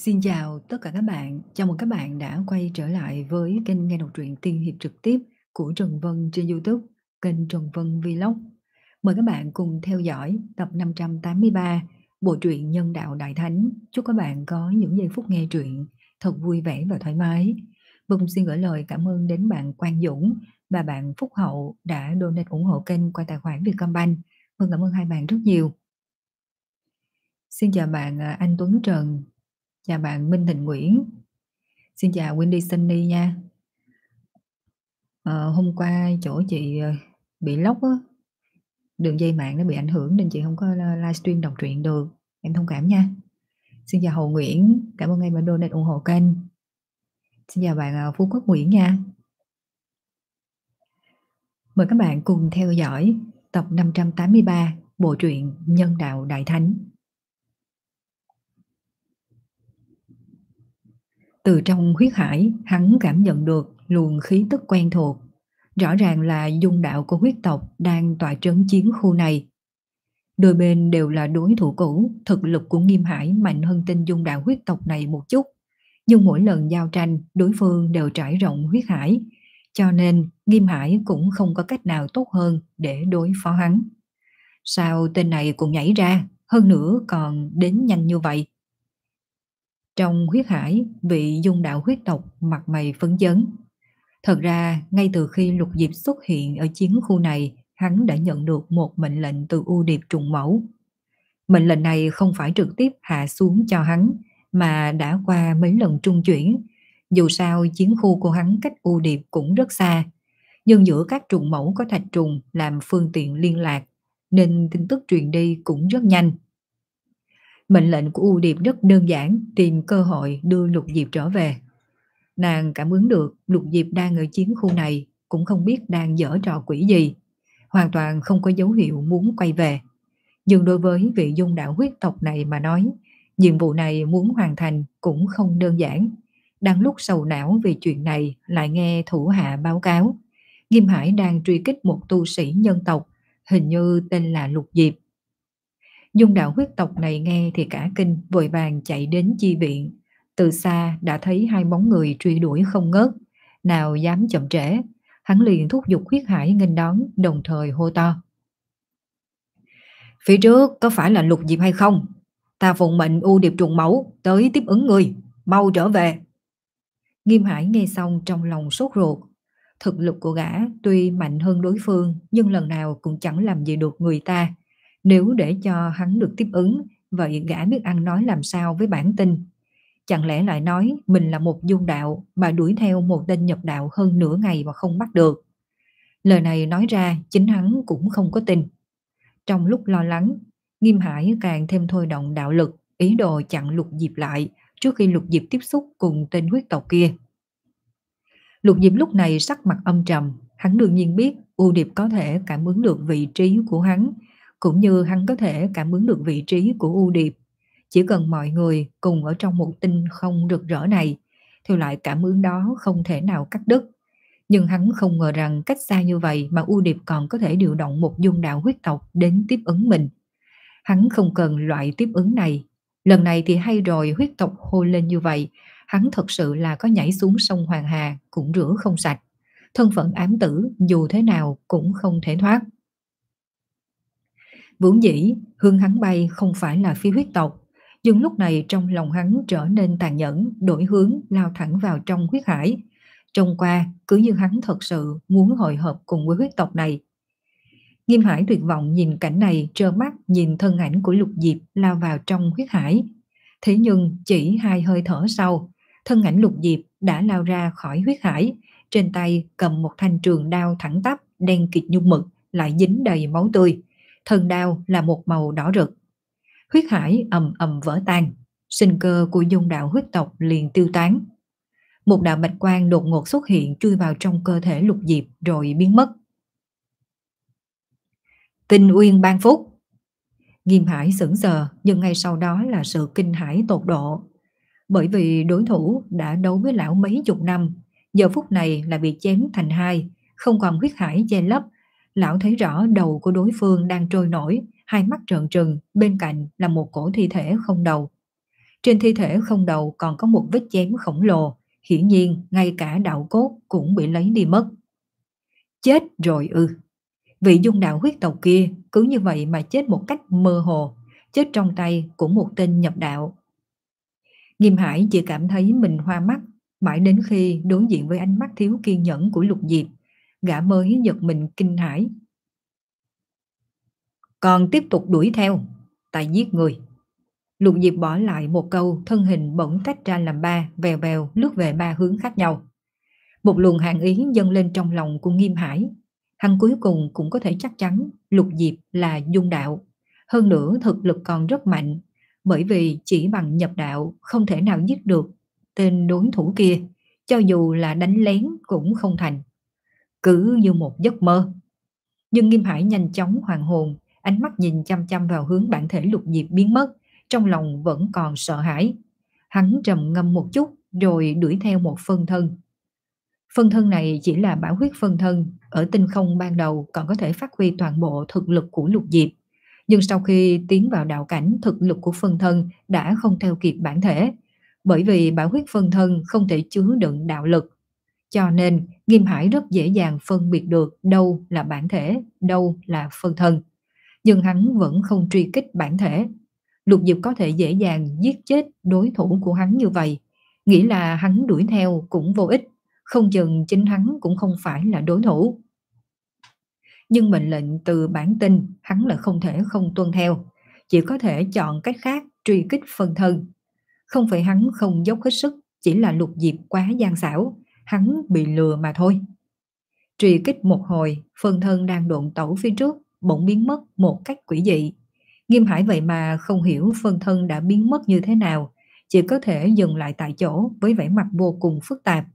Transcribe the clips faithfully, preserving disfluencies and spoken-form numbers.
Xin chào tất cả các bạn, chào mừng các bạn đã quay trở lại với kênh nghe đọc truyện tiên hiệp trực tiếp của Trần Vân trên YouTube, kênh Trần Vân Vlog. Mời các bạn cùng theo dõi tập năm trăm tám mươi ba bộ truyện Nhân đạo Đại Thánh. Chúc các bạn có những giây phút nghe truyện thật vui vẻ và thoải mái. Vân xin gửi lời cảm ơn đến bạn Quang Dũng và bạn Phúc Hậu đã donate ủng hộ kênh qua tài khoản Vietcombank. Vân cảm ơn hai bạn rất nhiều. Xin chào bạn anh Tuấn Trần. Chào bạn Minh Thịnh Nguyễn. Xin chào Wendy Sunny nha. Ờ, hôm qua chỗ chị bị lóc á, đường dây mạng nó bị ảnh hưởng nên chị không có livestream đọc truyện được. Em thông cảm nha. Xin chào Hồ Nguyễn, cảm ơn em đã donate ủng hộ kênh. Xin chào bạn Phú Quốc Nguyễn nha. Mời các bạn cùng theo dõi tập năm trăm tám mươi ba bộ truyện Nhân đạo Đại Thánh. Từ trong huyết hải, hắn cảm nhận được luồng khí tức quen thuộc. Rõ ràng là dung đạo của huyết tộc đang tọa trấn chiến khu này. Đôi bên đều là đối thủ cũ, thực lực của Nghiêm Hải mạnh hơn tên dung đạo huyết tộc này một chút. Nhưng mỗi lần giao tranh, đối phương đều trải rộng huyết hải. Cho nên Nghiêm Hải cũng không có cách nào tốt hơn để đối phó hắn. Sao tên này cũng nhảy ra, hơn nữa còn đến nhanh như vậy? Trong huyết hải, vị dung đạo huyết tộc mặt mày phấn chấn. Thật ra, ngay từ khi Lục Diệp xuất hiện ở chiến khu này, hắn đã nhận được một mệnh lệnh từ U Điệp trùng mẫu. Mệnh lệnh này không phải trực tiếp hạ xuống cho hắn, mà đã qua mấy lần trung chuyển. Dù sao, chiến khu của hắn cách U Điệp cũng rất xa, nhưng giữa các trùng mẫu có thạch trùng làm phương tiện liên lạc, nên tin tức truyền đi cũng rất nhanh. Mệnh lệnh của U Điệp rất đơn giản, tìm cơ hội đưa Lục Diệp trở về. Nàng cảm ứng được Lục Diệp đang ở chiến khu này, cũng không biết đang giở trò quỷ gì, hoàn toàn không có dấu hiệu muốn quay về. Nhưng đối với vị dung đạo huyết tộc này mà nói, nhiệm vụ này muốn hoàn thành cũng không đơn giản. Đang lúc sầu não vì chuyện này, lại nghe thủ hạ báo cáo Nghiêm Hải đang truy kích một tu sĩ nhân tộc, hình như tên là Lục Diệp. Dung đạo huyết tộc này nghe thì cả kinh, vội vàng chạy đến chi viện. Từ xa đã thấy hai bóng người truy đuổi không ngớt, nào dám chậm trễ. Hắn liền thúc giục huyết hải nghênh đón, đồng thời hô to: Phía trước có phải là Lục Diệp hay không? Ta phụng mệnh U Điệp trùng mẫu tới tiếp ứng người, mau trở về. Nghiêm Hải nghe xong trong lòng sốt ruột. Thực lực của gã tuy mạnh hơn đối phương, nhưng lần nào cũng chẳng làm gì được người ta. Nếu để cho hắn được tiếp ứng, vậy gã biết ăn nói làm sao với bản tin? Chẳng lẽ lại nói mình là một dung đạo mà đuổi theo một tên nhập đạo hơn nửa ngày mà không bắt được? Lời này nói ra chính hắn cũng không có tin. Trong lúc lo lắng, Nghiêm Hải càng thêm thôi động đạo lực, ý đồ chặn Lục Diệp lại trước khi Lục Diệp tiếp xúc cùng tên huyết tộc kia. Lục Diệp lúc này sắc mặt âm trầm, hắn đương nhiên biết U Điệp có thể cảm ứng được vị trí của hắn, cũng như hắn có thể cảm ứng được vị trí của U Điệp. Chỉ cần mọi người cùng ở trong một tinh không rực rỡ này, thì loại cảm ứng đó không thể nào cắt đứt. Nhưng hắn không ngờ rằng cách xa như vậy mà U Điệp còn có thể điều động một dung đạo huyết tộc đến tiếp ứng mình. Hắn không cần loại tiếp ứng này. Lần này thì hay rồi, huyết tộc hô lên như vậy, hắn thật sự là có nhảy xuống sông Hoàng Hà cũng rửa không sạch. Thân phận ám tử dù thế nào cũng không thể thoát. Vốn dĩ hướng hắn bay không phải là phía huyết tộc, nhưng lúc này trong lòng hắn trở nên tàn nhẫn, đổi hướng lao thẳng vào trong huyết hải. Trông qua cứ như hắn thật sự muốn hội hợp cùng với huyết tộc này. Nghiêm Hải tuyệt vọng nhìn cảnh này, trơ mắt nhìn thân ảnh của Lục Diệp lao vào trong huyết hải. Thế nhưng chỉ hai hơi thở sau, thân ảnh Lục Diệp đã lao ra khỏi huyết hải, trên tay cầm một thanh trường đao thẳng tắp, đen kịt như mực, lại dính đầy máu tươi. Thân đao là một màu đỏ rực. Huyết hải ầm ầm vỡ tan, sinh cơ của dung đạo huyết tộc liền tiêu tán. Một đạo bạch quang đột ngột xuất hiện chui vào trong cơ thể Lục Diệp rồi biến mất. Tinh Uyên ban phúc. Nghiêm Hải sững sờ, nhưng ngay sau đó là sự kinh hãi tột độ. Bởi vì đối thủ đã đấu với lão mấy chục năm, giờ phút này là bị chém thành hai, không còn huyết hải che lấp. Lão thấy rõ đầu của đối phương đang trôi nổi, hai mắt trợn trừng, bên cạnh là một cổ thi thể không đầu. Trên thi thể không đầu còn có một vết chém khổng lồ, hiển nhiên ngay cả đạo cốt cũng bị lấy đi mất. Chết rồi ư? Vị dung đạo huyết tộc kia cứ như vậy mà chết một cách mơ hồ, chết trong tay của một tên nhập đạo. Nghiêm Hải chỉ cảm thấy mình hoa mắt, mãi đến khi đối diện với ánh mắt thiếu kiên nhẫn của Lục Diệp, gã mới giật mình kinh hãi. Còn tiếp tục đuổi theo, ta giết người. Lục Diệp bỏ lại một câu, thân hình bỗng tách ra làm ba, vèo vèo lướt về ba hướng khác nhau. Một luồng hàn ý dâng lên trong lòng của Nghiêm Hải. Hắn cuối cùng cũng có thể chắc chắn Lục Diệp là dung đạo. Hơn nữa thực lực còn rất mạnh, bởi vì chỉ bằng nhập đạo không thể nào giết được tên đối thủ kia, cho dù là đánh lén cũng không thành. Cứ như một giấc mơ. Nhưng Nghiêm Hải nhanh chóng hoàn hồn, ánh mắt nhìn chăm chăm vào hướng bản thể Lục Diệp biến mất, trong lòng vẫn còn sợ hãi. Hắn trầm ngâm một chút rồi đuổi theo một phân thân. Phân thân này chỉ là bảo huyết phân thân, ở tinh không ban đầu còn có thể phát huy toàn bộ thực lực của Lục Diệp. Nhưng sau khi tiến vào đạo cảnh, thực lực của phân thân đã không theo kịp bản thể, bởi vì bảo huyết phân thân không thể chứa đựng đạo lực. Cho nên Nghiêm Hải rất dễ dàng phân biệt được đâu là bản thể, đâu là phân thân. Nhưng hắn vẫn không truy kích bản thể. Lục Diệp có thể dễ dàng giết chết đối thủ của hắn như vậy, nghĩ là hắn đuổi theo cũng vô ích, không chừng chính hắn cũng không phải là đối thủ. Nhưng mệnh lệnh từ bản tinh hắn là không thể không tuân theo, chỉ có thể chọn cách khác truy kích phân thân. Không phải hắn không dốc hết sức, chỉ là Lục Diệp quá gian xảo, hắn bị lừa mà thôi. Truy kích một hồi, phân thân đang độn tẩu phía trước bỗng biến mất một cách quỷ dị. Nghiêm Hải vậy mà không hiểu phân thân đã biến mất như thế nào, chỉ có thể dừng lại tại chỗ với vẻ mặt vô cùng phức tạp.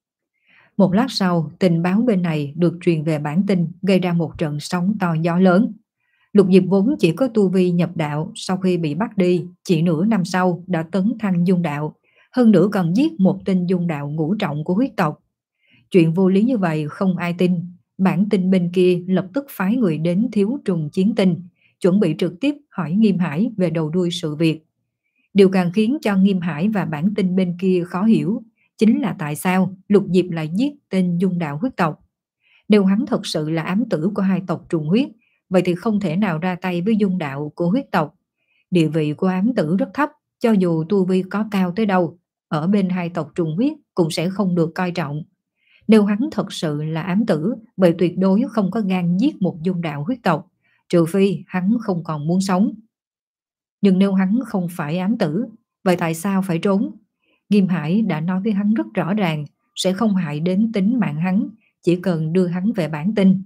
Một lát sau, tình báo bên này được truyền về bản tinh, gây ra một trận sóng to gió lớn. Lục Diệp vốn chỉ có tu vi nhập đạo, sau khi bị bắt đi, chỉ nửa năm sau đã tấn thăng dung đạo, hơn nữa còn giết một tên dung đạo ngũ trọng của huyết tộc. Chuyện vô lý như vậy không ai tin, bản tinh bên kia lập tức phái người đến thiếu trùng chiến tinh, chuẩn bị trực tiếp hỏi Nghiêm Hải về đầu đuôi sự việc. Điều càng khiến cho Nghiêm Hải và bản tinh bên kia khó hiểu, chính là tại sao Lục Diệp lại giết tên dung đạo huyết tộc. Nếu hắn thật sự là ám tử của hai tộc trùng huyết, vậy thì không thể nào ra tay với dung đạo của huyết tộc. Địa vị của ám tử rất thấp, cho dù tu vi có cao tới đâu, ở bên hai tộc trùng huyết cũng sẽ không được coi trọng. Nếu hắn thật sự là ám tử, vậy tuyệt đối không có gan giết một dung đạo huyết tộc, trừ phi hắn không còn muốn sống. Nhưng nếu hắn không phải ám tử, vậy tại sao phải trốn? Nghiêm Hải đã nói với hắn rất rõ ràng, sẽ không hại đến tính mạng hắn, chỉ cần đưa hắn về bản tinh.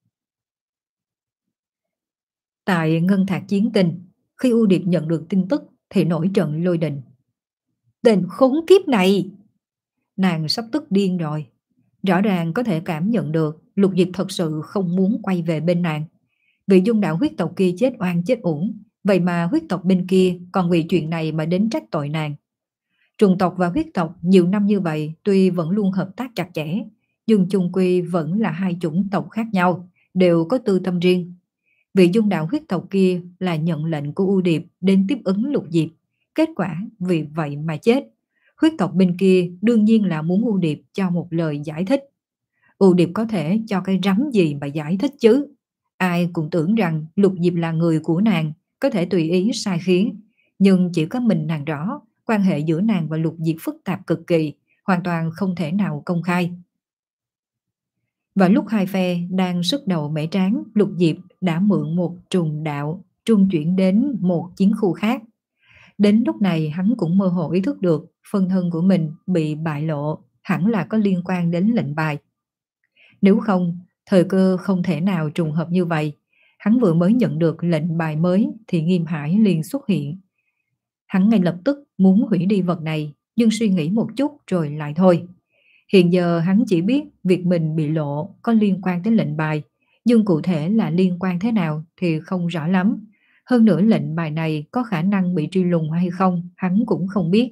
Tại Ngân Thạc Chiến Tinh, khi U Điệp nhận được tin tức thì nổi trận lôi đình. Tên khốn kiếp này! Nàng sắp tức điên rồi. Rõ ràng có thể cảm nhận được Lục Diệp thật sự không muốn quay về bên nàng. Vị dung đạo huyết tộc kia chết oan chết uổng, vậy mà huyết tộc bên kia còn vì chuyện này mà đến trách tội nàng. Trùng tộc và huyết tộc nhiều năm như vậy tuy vẫn luôn hợp tác chặt chẽ, nhưng chung quy vẫn là hai chủng tộc khác nhau, đều có tư tâm riêng. Vị dung đạo huyết tộc kia là nhận lệnh của U Điệp đến tiếp ứng Lục Diệp, kết quả vì vậy mà chết. Huyết tộc bên kia đương nhiên là muốn U Điệp cho một lời giải thích. U Điệp có thể cho cái rắm gì mà giải thích chứ? Ai cũng tưởng rằng Lục Diệp là người của nàng, có thể tùy ý sai khiến, nhưng chỉ có mình nàng rõ, quan hệ giữa nàng và Lục Diệp phức tạp cực kỳ, hoàn toàn không thể nào công khai. Và lúc hai phe đang sức đầu mẻ tráng, Lục Diệp đã mượn một trùng đạo trung chuyển đến một chiến khu khác. Đến lúc này hắn cũng mơ hồ ý thức được phân thân của mình bị bại lộ, hẳn là có liên quan đến lệnh bài. Nếu không, thời cơ không thể nào trùng hợp như vậy. Hắn vừa mới nhận được lệnh bài mới thì Nghiêm Hải liền xuất hiện. Hắn ngay lập tức muốn hủy đi vật này, nhưng suy nghĩ một chút rồi lại thôi. Hiện giờ hắn chỉ biết việc mình bị lộ có liên quan đến lệnh bài, nhưng cụ thể là liên quan thế nào thì không rõ lắm. Hơn nữa lệnh bài này có khả năng bị truy lùng hay không, hắn cũng không biết.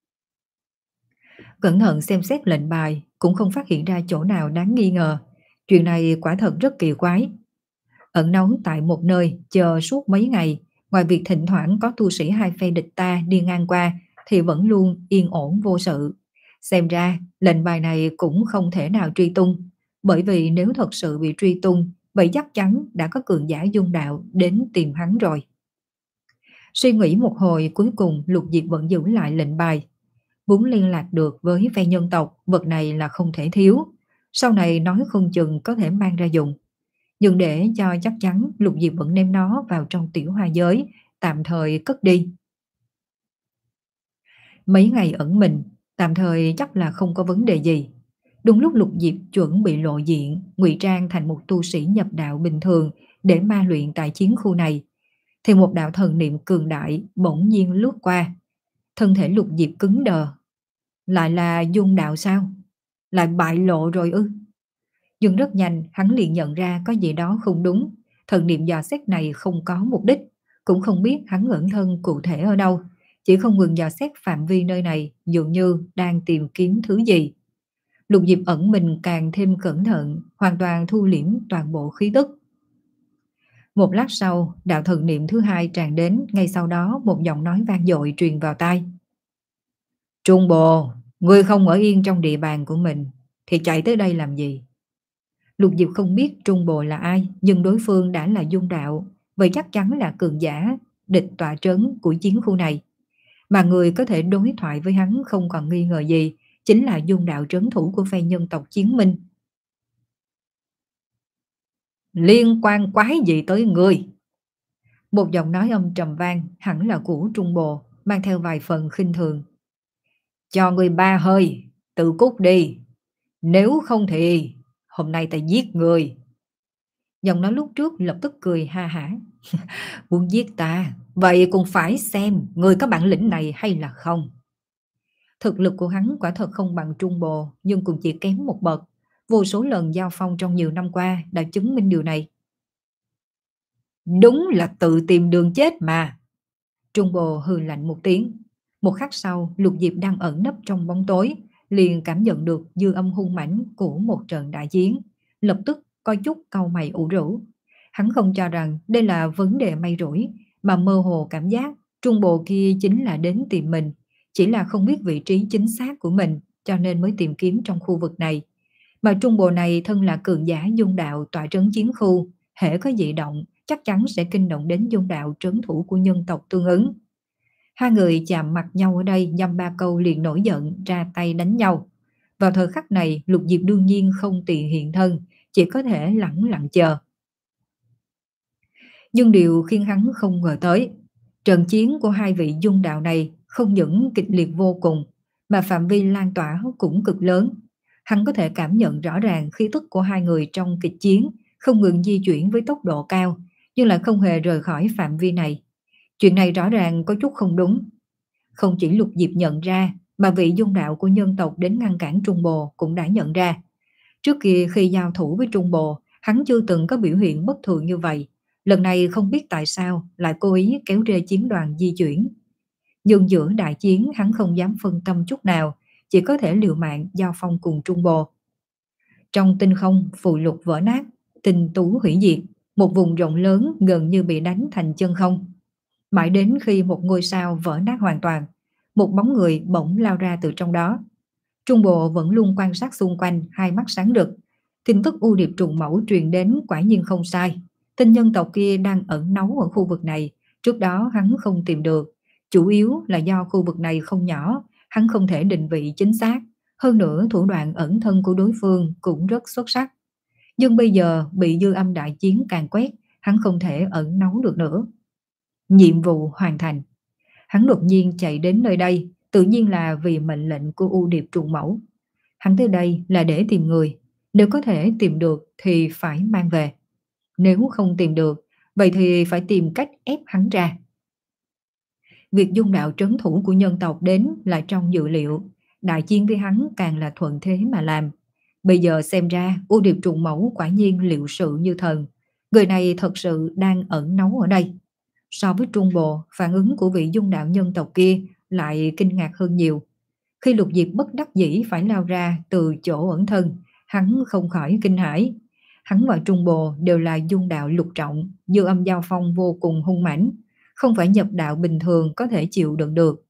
Cẩn thận xem xét lệnh bài, cũng không phát hiện ra chỗ nào đáng nghi ngờ. Chuyện này quả thật rất kỳ quái. Ẩn náu tại một nơi chờ suốt mấy ngày, ngoài việc thỉnh thoảng có tu sĩ hai phe địch ta đi ngang qua, thì vẫn luôn yên ổn vô sự. Xem ra lệnh bài này cũng không thể nào truy tung, bởi vì nếu thật sự bị truy tung, vậy chắc chắn đã có cường giả dung đạo đến tìm hắn rồi. Suy nghĩ một hồi, cuối cùng Lục Diệp vẫn giữ lại lệnh bài. Muốn liên lạc được với phe nhân tộc, vật này là không thể thiếu. Sau này nói không chừng có thể mang ra dùng. Nhưng để cho chắc chắn, Lục Diệp vẫn đem nó vào trong tiểu hoa giới, tạm thời cất đi. Mấy ngày ẩn mình, tạm thời chắc là không có vấn đề gì. Đúng lúc Lục Diệp chuẩn bị lộ diện, ngụy trang thành một tu sĩ nhập đạo bình thường để ma luyện tại chiến khu này, thì một đạo thần niệm cường đại bỗng nhiên lướt qua. Thân thể Lục Diệp cứng đờ. Lại là dung đạo sao? Lại bại lộ rồi ư? Nhưng rất nhanh hắn liền nhận ra có gì đó không đúng. Thần niệm dò xét này không có mục đích, cũng không biết hắn ẩn thân cụ thể ở đâu, chỉ không ngừng dò xét phạm vi nơi này, dường như đang tìm kiếm thứ gì. Lục Diệp ẩn mình càng thêm cẩn thận, hoàn toàn thu liễm toàn bộ khí tức. Một lát sau, đạo thần niệm thứ hai tràn đến, ngay sau đó một giọng nói vang dội truyền vào tai. Trung Bồ, ngươi không ở yên trong địa bàn của mình, thì chạy tới đây làm gì? Lục Diệp không biết Trung Bồ là ai, nhưng đối phương đã là dung đạo, vậy chắc chắn là cường giả, địch tọa trấn của chiến khu này. Mà người có thể đối thoại với hắn không còn nghi ngờ gì, chính là dung đạo trấn thủ của phe nhân tộc Chiến Minh. Liên quan quái gì tới ngươi? Một giọng nói âm trầm vang, hẳn là của Trung Bồ, mang theo vài phần khinh thường. Cho ngươi ba hơi, tự cút đi. Nếu không thì hôm nay ta giết người. Giọng nói lúc trước lập tức cười ha hả. Muốn giết ta, vậy cũng phải xem người có bản lĩnh này hay là không. Thực lực của hắn quả thật không bằng Trung Bồ, nhưng cũng chỉ kém một bậc. Vô số lần giao phong trong nhiều năm qua đã chứng minh điều này. Đúng là tự tìm đường chết mà. Trung Bồ hừ lạnh một tiếng. Một khắc sau, Lục Diệp đang ẩn nấp trong bóng tối, liền cảm nhận được dư âm hung mãnh của một trận đại chiến, lập tức có chút cau mày ủ rũ. Hắn không cho rằng đây là vấn đề may rủi, mà mơ hồ cảm giác Trung Bồ kia chính là đến tìm mình, chỉ là không biết vị trí chính xác của mình, cho nên mới tìm kiếm trong khu vực này. Mà Trung Bồ này thân là cường giả dung đạo tọa trấn chiến khu, hễ có dị động chắc chắn sẽ kinh động đến dung đạo trấn thủ của nhân tộc tương ứng. Hai người chạm mặt nhau ở đây, dăm ba câu liền nổi giận ra tay đánh nhau. Vào thời khắc này, Lục Diệp đương nhiên không tiện hiện thân, chỉ có thể lẳng lặng chờ. Nhưng điều khiến hắn không ngờ tới, trận chiến của hai vị dung đạo này không những kịch liệt vô cùng, mà phạm vi lan tỏa cũng cực lớn. Hắn có thể cảm nhận rõ ràng khí tức của hai người trong kịch chiến, không ngừng di chuyển với tốc độ cao, nhưng lại không hề rời khỏi phạm vi này. Chuyện này rõ ràng có chút không đúng. Không chỉ Lục Diệp nhận ra, mà vị dung đạo của nhân tộc đến ngăn cản Trung Bồ cũng đã nhận ra. Trước kia khi giao thủ với Trung Bồ, hắn chưa từng có biểu hiện bất thường như vậy. Lần này không biết tại sao lại cố ý kéo rê chiến đoàn di chuyển. Nhưng giữa đại chiến hắn không dám phân tâm chút nào, chỉ có thể liều mạng giao phong cùng Trung Bồ. Trong tinh không, phù lục vỡ nát, tinh tú hủy diệt, một vùng rộng lớn gần như bị đánh thành chân không. Mãi đến khi một ngôi sao vỡ nát hoàn toàn, một bóng người bỗng lao ra từ trong đó. Trung Bộ vẫn luôn quan sát xung quanh, hai mắt sáng rực. Tin tức u điệp trùng mẫu truyền đến quả nhiên không sai. Tinh nhân tộc kia đang ẩn náu ở khu vực này, trước đó hắn không tìm được. Chủ yếu là do khu vực này không nhỏ, hắn không thể định vị chính xác. Hơn nữa thủ đoạn ẩn thân của đối phương cũng rất xuất sắc. Nhưng bây giờ bị dư âm đại chiến càn quét, hắn không thể ẩn náu được nữa. Nhiệm vụ hoàn thành. Hắn đột nhiên chạy đến nơi đây, tự nhiên là vì mệnh lệnh của U Điệp trùng mẫu. Hắn tới đây là để tìm người, nếu có thể tìm được thì phải mang về. Nếu không tìm được, vậy thì phải tìm cách ép hắn ra. Việc dung đạo trấn thủ của nhân tộc đến là trong dự liệu, đại chiến với hắn càng là thuận thế mà làm. Bây giờ xem ra U Điệp trùng mẫu quả nhiên liệu sự như thần, người này thật sự đang ẩn náu ở đây. So với Trung Bộ, phản ứng của vị dung đạo nhân tộc kia lại kinh ngạc hơn nhiều. Khi Lục Diệp bất đắc dĩ phải lao ra từ chỗ ẩn thân, hắn không khỏi kinh hãi. Hắn và Trung Bộ đều là dung đạo lục trọng, dư âm giao phong vô cùng hung mãnh, không phải nhập đạo bình thường có thể chịu đựng được.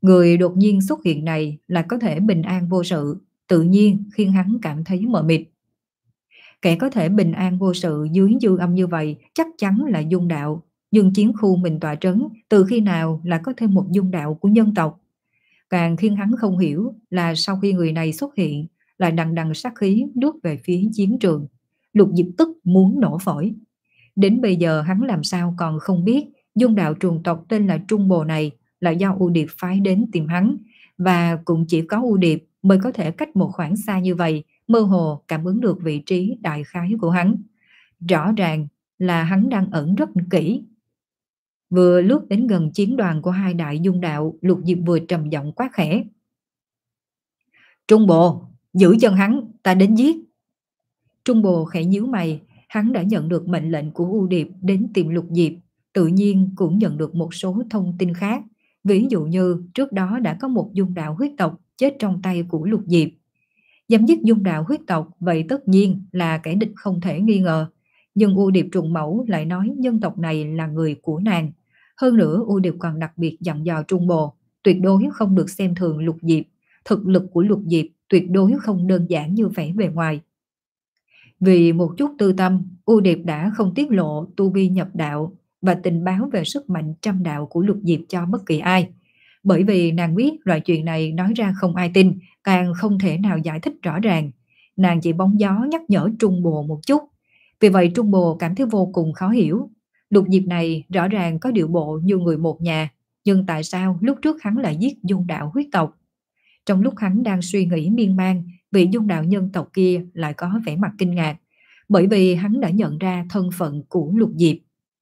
Người đột nhiên xuất hiện này là có thể bình an vô sự, tự nhiên khiến hắn cảm thấy mờ mịt. Kẻ có thể bình an vô sự dưới dư âm như vậy chắc chắn là dung đạo, nhưng chiến khu mình tọa trấn từ khi nào là có thêm một dung đạo của nhân tộc. Càng khiến hắn không hiểu là sau khi người này xuất hiện lại đằng đằng sát khí đuốt về phía chiến trường. Lục Diệp tức muốn nổ phổi. Đến bây giờ hắn làm sao còn không biết dung đạo truồng tộc tên là Trung Bồ này là do U Điệp phái đến tìm hắn, và cũng chỉ có U Điệp mới có thể cách một khoảng xa như vậy mơ hồ cảm ứng được vị trí đại khái của hắn. Rõ ràng là hắn đang ẩn rất kỹ. Vừa lướt đến gần chiến đoàn của hai đại dung đạo, Lục Diệp vừa trầm giọng quát khẽ: Trung Bồ, giữ chân hắn, ta đến giết. Trung Bồ khẽ nhíu mày, hắn đã nhận được mệnh lệnh của U Điệp đến tìm Lục Diệp, tự nhiên cũng nhận được một số thông tin khác, ví dụ như trước đó đã có một dung đạo huyết tộc chết trong tay của Lục Diệp. Dám giết dung đạo huyết tộc vậy tất nhiên là kẻ địch không thể nghi ngờ, nhưng U Điệp trùng mẫu lại nói nhân tộc này là người của nàng. Hơn nữa U Điệp còn đặc biệt dặn dò Trung Bồ tuyệt đối không được xem thường Lục Diệp, thực lực của Lục Diệp tuyệt đối không đơn giản như vẻ bề ngoài. Vì một chút tư tâm, U Điệp đã không tiết lộ tu vi nhập đạo và tình báo về sức mạnh trăm đạo của Lục Diệp cho bất kỳ ai. Bởi vì nàng biết loại chuyện này nói ra không ai tin, càng không thể nào giải thích rõ ràng. Nàng chỉ bóng gió nhắc nhở Trung Bồ một chút. Vì vậy Trung Bồ cảm thấy vô cùng khó hiểu. Lục Diệp này rõ ràng có điệu bộ như người một nhà, nhưng tại sao lúc trước hắn lại giết dung đạo huyết tộc? Trong lúc hắn đang suy nghĩ miên man, vị dung đạo nhân tộc kia lại có vẻ mặt kinh ngạc, bởi vì hắn đã nhận ra thân phận của Lục Diệp.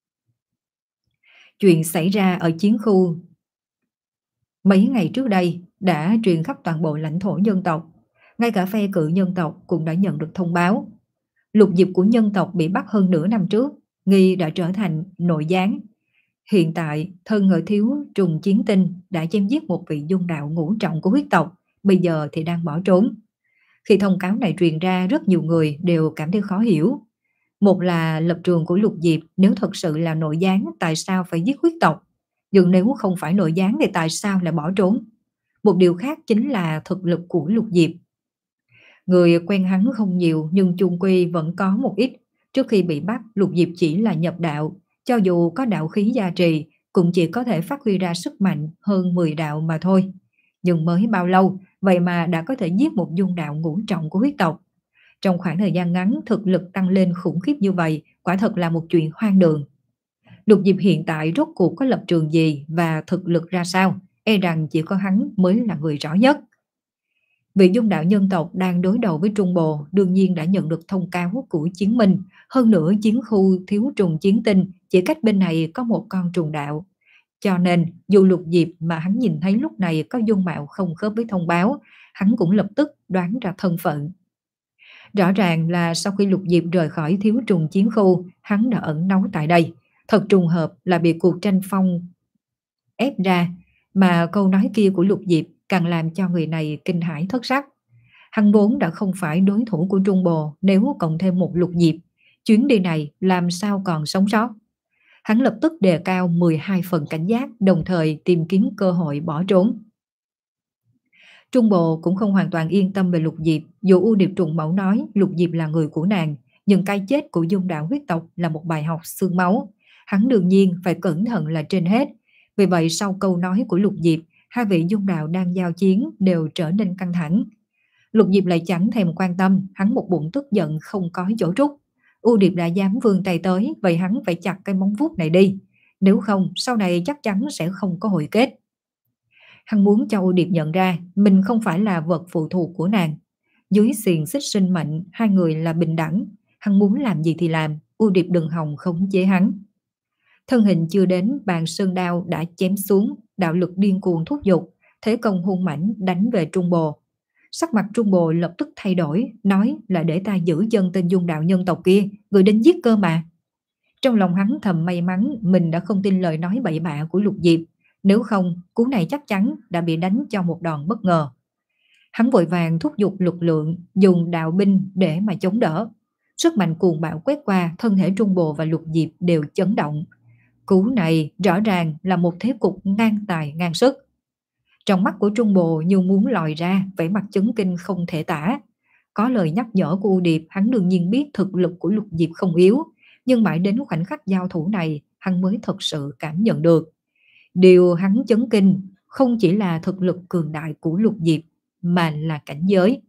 Chuyện xảy ra ở chiến khu mấy ngày trước đây đã truyền khắp toàn bộ lãnh thổ nhân tộc. Ngay cả phe cự nhân tộc cũng đã nhận được thông báo. Lục Diệp của nhân tộc bị bắt hơn nửa năm trước, nghi đã trở thành nội gián. Hiện tại, thân ở thiếu trùng chiến tinh đã chém giết một vị dung đạo ngũ trọng của huyết tộc, bây giờ thì đang bỏ trốn. Khi thông cáo này truyền ra, rất nhiều người đều cảm thấy khó hiểu. Một là lập trường của Lục Diệp, nếu thật sự là nội gián tại sao phải giết huyết tộc? Nhưng nếu không phải nội gián thì tại sao lại bỏ trốn? Một điều khác chính là thực lực của Lục Diệp. Người quen hắn không nhiều nhưng chung quy vẫn có một ít. Trước khi bị bắt, Lục Diệp chỉ là nhập đạo, cho dù có đạo khí gia trì cũng chỉ có thể phát huy ra sức mạnh hơn mười đạo mà thôi. Nhưng mới bao lâu vậy mà đã có thể giết một dung đạo ngũ trọng của huyết tộc. Trong khoảng thời gian ngắn thực lực tăng lên khủng khiếp như vậy, quả thật là một chuyện hoang đường. Lục Diệp hiện tại rốt cuộc có lập trường gì và thực lực ra sao, e rằng chỉ có hắn mới là người rõ nhất. Vị dung đạo nhân tộc đang đối đầu với Trung Bồ đương nhiên đã nhận được thông cáo của chiến minh. Hơn nữa chiến khu thiếu trùng chiến tinh chỉ cách bên này có một con trùng đạo. Cho nên dù Lục Diệp mà hắn nhìn thấy lúc này có dung mạo không khớp với thông báo, hắn cũng lập tức đoán ra thân phận. Rõ ràng là sau khi Lục Diệp rời khỏi thiếu trùng chiến khu, hắn đã ẩn náu tại đây. Thật trùng hợp là bị cuộc tranh phong ép ra, mà câu nói kia của Lục Diệp càng làm cho người này kinh hãi thất sắc. Hắn vốn đã không phải đối thủ của Trung Bồ, nếu cộng thêm một Lục Diệp, chuyến đi này làm sao còn sống sót. Hắn lập tức đề cao mười hai phần cảnh giác, đồng thời tìm kiếm cơ hội bỏ trốn. Trung Bồ cũng không hoàn toàn yên tâm về Lục Diệp, dù U Điệp trùng mẫu nói Lục Diệp là người của nàng, nhưng cái chết của dung đạo huyết tộc là một bài học xương máu. Hắn đương nhiên phải cẩn thận là trên hết. Vì vậy sau câu nói của Lục Diệp, hai vị dung đạo đang giao chiến đều trở nên căng thẳng. Lục Diệp lại chẳng thèm quan tâm, hắn một bụng tức giận không có chỗ trút. U Điệp đã dám vươn tay tới, vậy hắn phải chặt cái móng vuốt này đi. Nếu không, sau này chắc chắn sẽ không có hồi kết. Hắn muốn cho U Điệp nhận ra mình không phải là vật phụ thuộc của nàng. Dưới xiềng xích sinh mệnh, hai người là bình đẳng. Hắn muốn làm gì thì làm, U Điệp đừng hòng khống chế hắn. Thân hình chưa đến, bàn sơn đao đã chém xuống, đạo lực điên cuồng thúc giục, thế công hung mãnh đánh về Trung Bồ. Sắc mặt Trung Bồ lập tức thay đổi, nói là để ta giữ chân tên dung đạo nhân tộc kia, người đến giết cơ mà. Trong lòng hắn thầm may mắn mình đã không tin lời nói bậy bạ của Lục Diệp, nếu không cú này chắc chắn đã bị đánh cho một đòn bất ngờ. Hắn vội vàng thúc giục lực lượng, dùng đạo binh để mà chống đỡ. Sức mạnh cuồng bạo quét qua, thân thể Trung Bồ và Lục Diệp đều chấn động. Cú này rõ ràng là một thế cục ngang tài ngang sức. Trong mắt của Trung Bồ như muốn lòi ra, vẻ mặt chấn kinh không thể tả. Có lời nhắc nhở của U Điệp, hắn đương nhiên biết thực lực của Lục Diệp không yếu, nhưng mãi đến khoảnh khắc giao thủ này, hắn mới thật sự cảm nhận được. Điều hắn chấn kinh không chỉ là thực lực cường đại của Lục Diệp, mà là cảnh giới.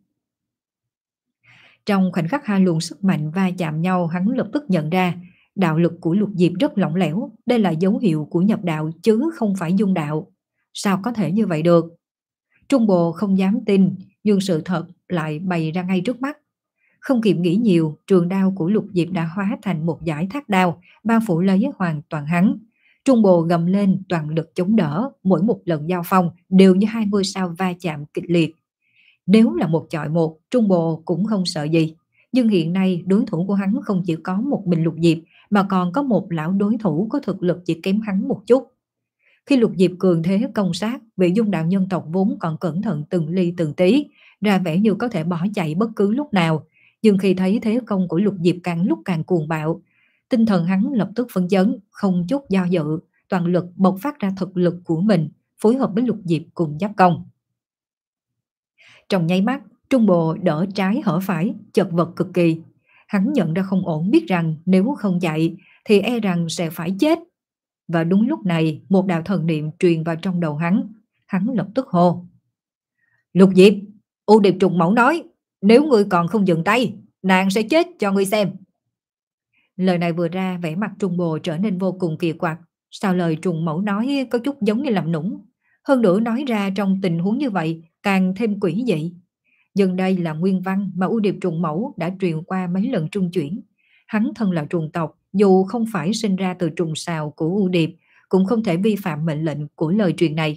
Trong khoảnh khắc hai luồng sức mạnh va chạm nhau, hắn lập tức nhận ra đạo lực của Lục Diệp rất lỏng lẻo, đây là dấu hiệu của nhập đạo chứ không phải dung đạo. Sao có thể như vậy được? Trung Bồ không dám tin, nhưng sự thật lại bày ra ngay trước mắt. Không kịp nghĩ nhiều, trường đao của Lục Diệp đã hóa thành một dải thác đao, bao phủ lấy hoàn toàn hắn. Trung Bồ gầm lên toàn lực chống đỡ, mỗi một lần giao phong đều như hai ngôi sao va chạm kịch liệt. Nếu là một chọi một, Trung Bồ cũng không sợ gì. Nhưng hiện nay đối thủ của hắn không chỉ có một mình Lục Diệp, mà còn có một lão đối thủ có thực lực chỉ kém hắn một chút. Khi Lục Diệp cường thế công sát, vị dung đạo nhân tộc vốn còn cẩn thận từng ly từng tí, ra vẻ như có thể bỏ chạy bất cứ lúc nào. Nhưng khi thấy thế công của Lục Diệp càng lúc càng cuồng bạo, tinh thần hắn lập tức phấn chấn, không chút do dự, toàn lực bộc phát ra thực lực của mình, phối hợp với Lục Diệp cùng giáp công. Trong nháy mắt, Trung Bồ đỡ trái hở phải, chật vật cực kỳ. Hắn nhận ra không ổn, biết rằng nếu không chạy thì e rằng sẽ phải chết. Và đúng lúc này, một đạo thần niệm truyền vào trong đầu hắn. Hắn lập tức hô: Lục Diệp, U Điệp trùng mẫu nói, nếu ngươi còn không dừng tay, nàng sẽ chết cho ngươi xem. Lời này vừa ra, vẻ mặt Trung Bồ trở nên vô cùng kỳ quặc. Sao lời trùng mẫu nói có chút giống như làm nũng? Hơn nữa nói ra trong tình huống như vậy càng thêm quỷ dị. Nhưng đây là nguyên văn mà U Điệp trùng mẫu đã truyền qua mấy lần trung chuyển. Hắn thân là trùng tộc, dù không phải sinh ra từ trùng sào của U Điệp, cũng không thể vi phạm mệnh lệnh của lời truyền này.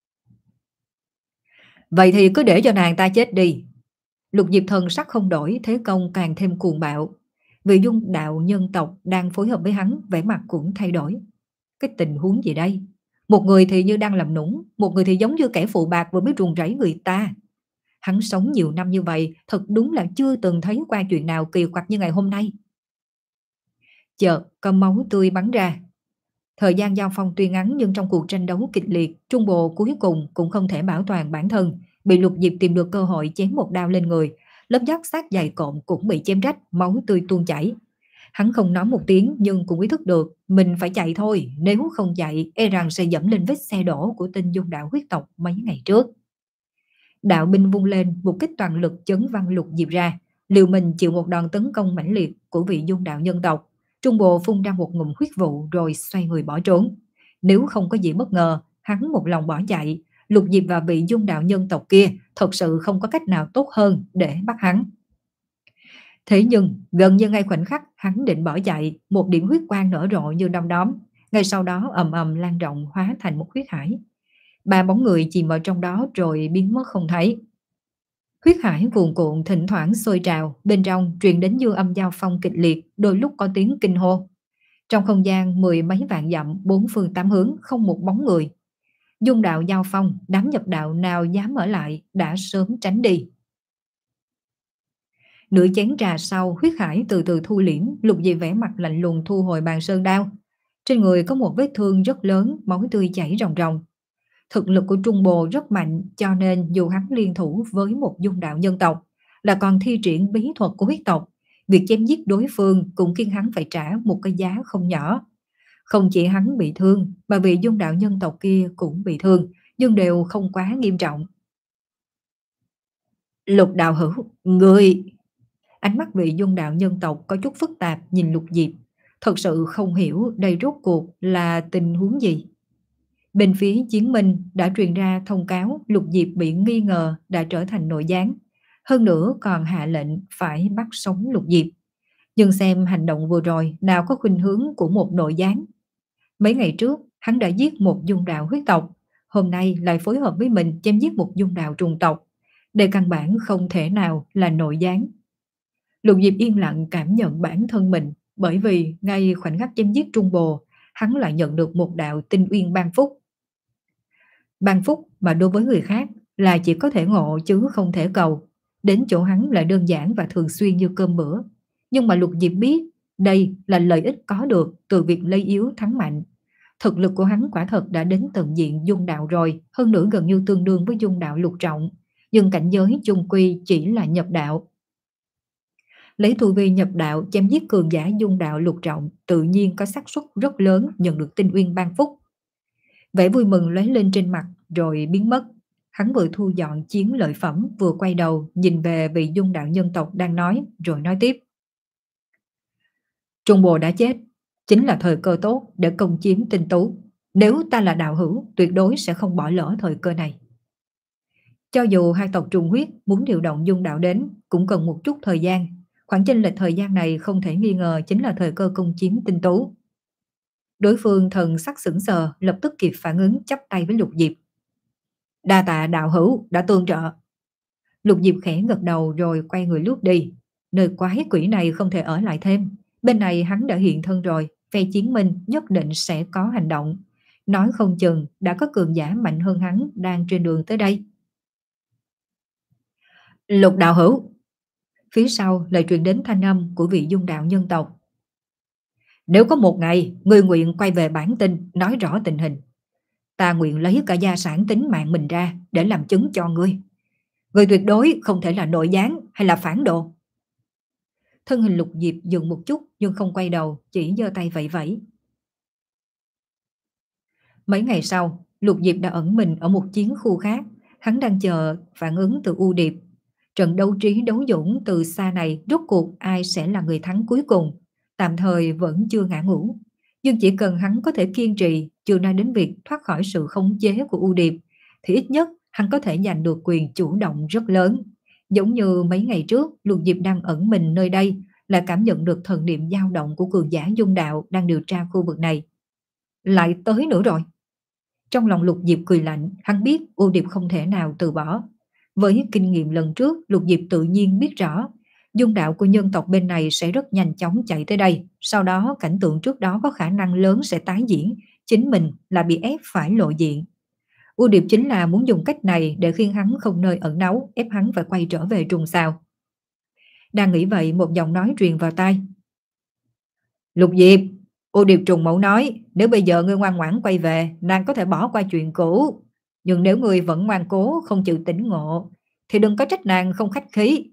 Vậy thì cứ để cho nàng ta chết đi. Lục Diệp thần sắc không đổi, thế công càng thêm cuồng bạo. Vị dung đạo nhân tộc đang phối hợp với hắn, vẻ mặt cũng thay đổi. Cái tình huống gì đây? Một người thì như đang làm nũng, một người thì giống như kẻ phụ bạc vừa mới ruồng rẫy người ta. Hắn sống nhiều năm như vậy, thật đúng là chưa từng thấy qua chuyện nào kỳ quặc như ngày hôm nay. Chợt có máu tươi bắn ra. Thời gian giao phong tuy ngắn, nhưng trong cuộc tranh đấu kịch liệt, Trung Bồ cuối cùng cũng không thể bảo toàn bản thân, bị Lục Diệp tìm được cơ hội chém một đao lên người. Lớp giáp sát dày cộm cũng bị chém rách, máu tươi tuôn chảy. Hắn không nói một tiếng, nhưng cũng ý thức được mình phải chạy thôi, nếu không chạy e rằng sẽ dẫm lên vết xe đổ của tên dung đạo huyết tộc mấy ngày trước. Đạo binh vung lên, một kích toàn lực chấn văng Lục Diệp ra, liều mình chịu một đòn tấn công mãnh liệt của vị dung đạo nhân tộc. Trung Bồ phun ra một ngụm huyết vụ rồi xoay người bỏ trốn. Nếu không có gì bất ngờ, hắn một lòng bỏ chạy, Lục Diệp và vị dung đạo nhân tộc kia thật sự không có cách nào tốt hơn để bắt hắn. Thế nhưng gần như ngay khoảnh khắc hắn định bỏ chạy, một điểm huyết quang nở rộ như đom đóm, ngay sau đó ầm ầm lan rộng hóa thành một huyết hải. Ba bóng người chìm vào trong đó rồi biến mất không thấy. Huyết hải cuồn cuộn thỉnh thoảng sôi trào, bên trong truyền đến dư âm giao phong kịch liệt, đôi lúc có tiếng kinh hô. Trong không gian mười mấy vạn dặm, bốn phương tám hướng không một bóng người. Dung đạo giao phong, đám nhập đạo nào dám ở lại đã sớm tránh đi. Nửa chén trà sau, huyết hải từ từ thu liễm, Lục Diệp vẻ mặt lạnh lùng thu hồi bàn sơn đao. Trên người có một vết thương rất lớn, máu tươi chảy ròng ròng. Thực lực của Trung Bồ rất mạnh, cho nên dù hắn liên thủ với một dung đạo nhân tộc, là còn thi triển bí thuật của huyết tộc, việc chém giết đối phương cũng khiến hắn phải trả một cái giá không nhỏ. Không chỉ hắn bị thương, mà vị dung đạo nhân tộc kia cũng bị thương, nhưng đều không quá nghiêm trọng. Lục đạo hữu, người... Ánh mắt vị dung đạo nhân tộc có chút phức tạp nhìn Lục Diệp, thật sự không hiểu đây rốt cuộc là tình huống gì. Bên phía Chiến Minh đã truyền ra thông cáo Lục Diệp bị nghi ngờ đã trở thành nội gián, hơn nữa còn hạ lệnh phải bắt sống Lục Diệp. Nhưng xem hành động vừa rồi nào có khuynh hướng của một nội gián. Mấy ngày trước hắn đã giết một dung đạo huyết tộc, hôm nay lại phối hợp với mình chém giết một dung đạo trùng tộc. Đây căn bản không thể nào là nội gián. Lục Diệp yên lặng cảm nhận bản thân mình, bởi vì ngay khoảnh khắc chém giết Trung Bồ, hắn lại nhận được một đạo tinh uyên ban phúc. Ban phúc mà đối với người khác là chỉ có thể ngộ chứ không thể cầu, đến chỗ hắn là đơn giản và thường xuyên như cơm bữa. Nhưng mà Lục Diệp biết đây là lợi ích có được từ việc lấy yếu thắng mạnh. Thực lực của hắn quả thật đã đến tận diện dung đạo rồi, hơn nữa gần như tương đương với dung đạo lục trọng, nhưng cảnh giới chung quy chỉ là nhập đạo. Lấy tu vi nhập đạo chém giết cường giả dung đạo lục trọng, tự nhiên có xác suất rất lớn nhận được tinh uyên ban phúc. Vẻ vui mừng lóe lên trên mặt rồi biến mất. Hắn vừa thu dọn chiến lợi phẩm, vừa quay đầu nhìn về vị dung đạo nhân tộc đang nói, rồi nói tiếp. Trung Bồ đã chết, chính là thời cơ tốt để công chiếm Tinh Tú. Nếu ta là đạo hữu, tuyệt đối sẽ không bỏ lỡ thời cơ này. Cho dù hai tộc trùng huyết muốn điều động dung đạo đến, cũng cần một chút thời gian. Khoảng chênh lệch thời gian này không thể nghi ngờ chính là thời cơ công chiếm Tinh Tú. Đối phương thần sắc sững sờ, lập tức kịp phản ứng, chắp tay với Lục Diệp. Đa tạ đạo hữu đã tương trợ. Lục Diệp khẽ gật đầu rồi quay người lướt đi. Nơi quái quỷ này không thể ở lại thêm. Bên này hắn đã hiện thân rồi, phe chiến minh nhất định sẽ có hành động. Nói không chừng đã có cường giả mạnh hơn hắn đang trên đường tới đây. Lục đạo hữu. Phía sau lại truyền đến thanh âm của vị dung đạo nhân tộc. Nếu có một ngày ngươi nguyện quay về bản tinh nói rõ tình hình, ta nguyện lấy cả gia sản tính mạng mình ra để làm chứng cho ngươi. Ngươi tuyệt đối không thể là nội gián hay là phản đồ. Thân hình Lục Diệp dừng một chút nhưng không quay đầu, chỉ giơ tay vẫy vẫy. Mấy ngày sau, Lục Diệp đã ẩn mình ở một chiến khu khác. Hắn đang chờ phản ứng từ U Điệp. Trận đấu trí đấu dũng từ xa này rốt cuộc ai sẽ là người thắng cuối cùng, tạm thời vẫn chưa ngã ngũ. Nhưng chỉ cần hắn có thể kiên trì, chưa nói đến việc thoát khỏi sự khống chế của U Điệp, thì ít nhất hắn có thể giành được quyền chủ động rất lớn. Giống như mấy ngày trước, Lục Diệp đang ẩn mình nơi đây, là cảm nhận được thần niệm dao động của cường giả dung đạo đang điều tra khu vực này. Lại tới nữa rồi. Trong lòng Lục Diệp cười lạnh, hắn biết U Điệp không thể nào từ bỏ. Với kinh nghiệm lần trước, Lục Diệp tự nhiên biết rõ dung đạo của nhân tộc bên này sẽ rất nhanh chóng chạy tới đây. Sau đó cảnh tượng trước đó có khả năng lớn sẽ tái diễn, chính mình là bị ép phải lộ diện. U Điệp chính là muốn dùng cách này để khiến hắn không nơi ẩn náu, ép hắn phải quay trở về trùng sao. Đang nghĩ vậy, một giọng nói truyền vào tai. Lục Diệp, U Điệp trùng mẫu nói, nếu bây giờ ngươi ngoan ngoãn quay về, nàng có thể bỏ qua chuyện cũ. Nhưng nếu ngươi vẫn ngoan cố không chịu tỉnh ngộ, thì đừng có trách nàng không khách khí.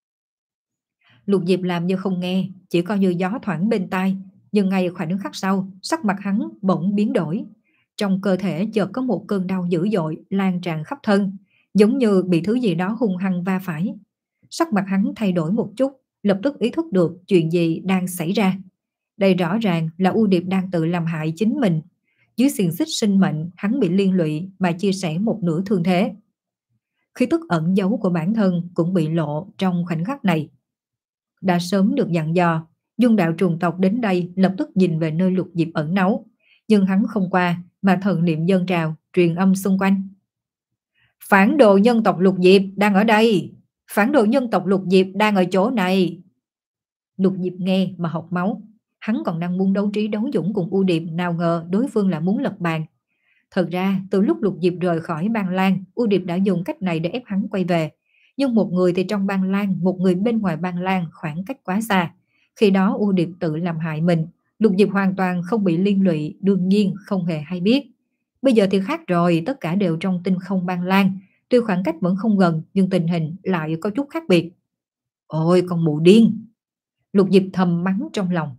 Lục Diệp làm như không nghe, chỉ coi như gió thoảng bên tai. Nhưng ngay khoảnh khắc sau, sắc mặt hắn bỗng biến đổi. Trong cơ thể chợt có một cơn đau dữ dội lan tràn khắp thân, giống như bị thứ gì đó hung hăng va phải. Sắc mặt hắn thay đổi một chút, lập tức ý thức được chuyện gì đang xảy ra. Đây rõ ràng là U Điệp đang tự làm hại chính mình. Dưới xiềng xích sinh mệnh, hắn bị liên lụy mà chia sẻ một nửa thương thế. Khí tức ẩn giấu của bản thân cũng bị lộ trong khoảnh khắc này. Đã sớm được dặn dò, dung đạo trùng tộc đến đây lập tức nhìn về nơi Lục Diệp ẩn náu. Nhưng hắn không qua, mà thần niệm dâng trào, truyền âm xung quanh. Phản đồ nhân tộc Lục Diệp đang ở đây. Phản đồ nhân tộc Lục Diệp đang ở chỗ này. Lục Diệp nghe mà học máu. Hắn còn đang muốn đấu trí đấu dũng cùng U Điệp, nào ngờ đối phương là muốn lật bàn. Thật ra từ lúc Lục Diệp rời khỏi Bang Lang, U Điệp đã dùng cách này để ép hắn quay về. Nhưng một người thì trong Bang Lang, một người bên ngoài Bang Lang, khoảng cách quá xa. Khi đó U Điệp tự làm hại mình, Lục Diệp hoàn toàn không bị liên lụy, đương nhiên không hề hay biết. Bây giờ thì khác rồi, tất cả đều trong tinh không Bang Lang. Tuy khoảng cách vẫn không gần, nhưng tình hình lại có chút khác biệt. Ôi con mụ điên! Lục Diệp thầm mắng trong lòng.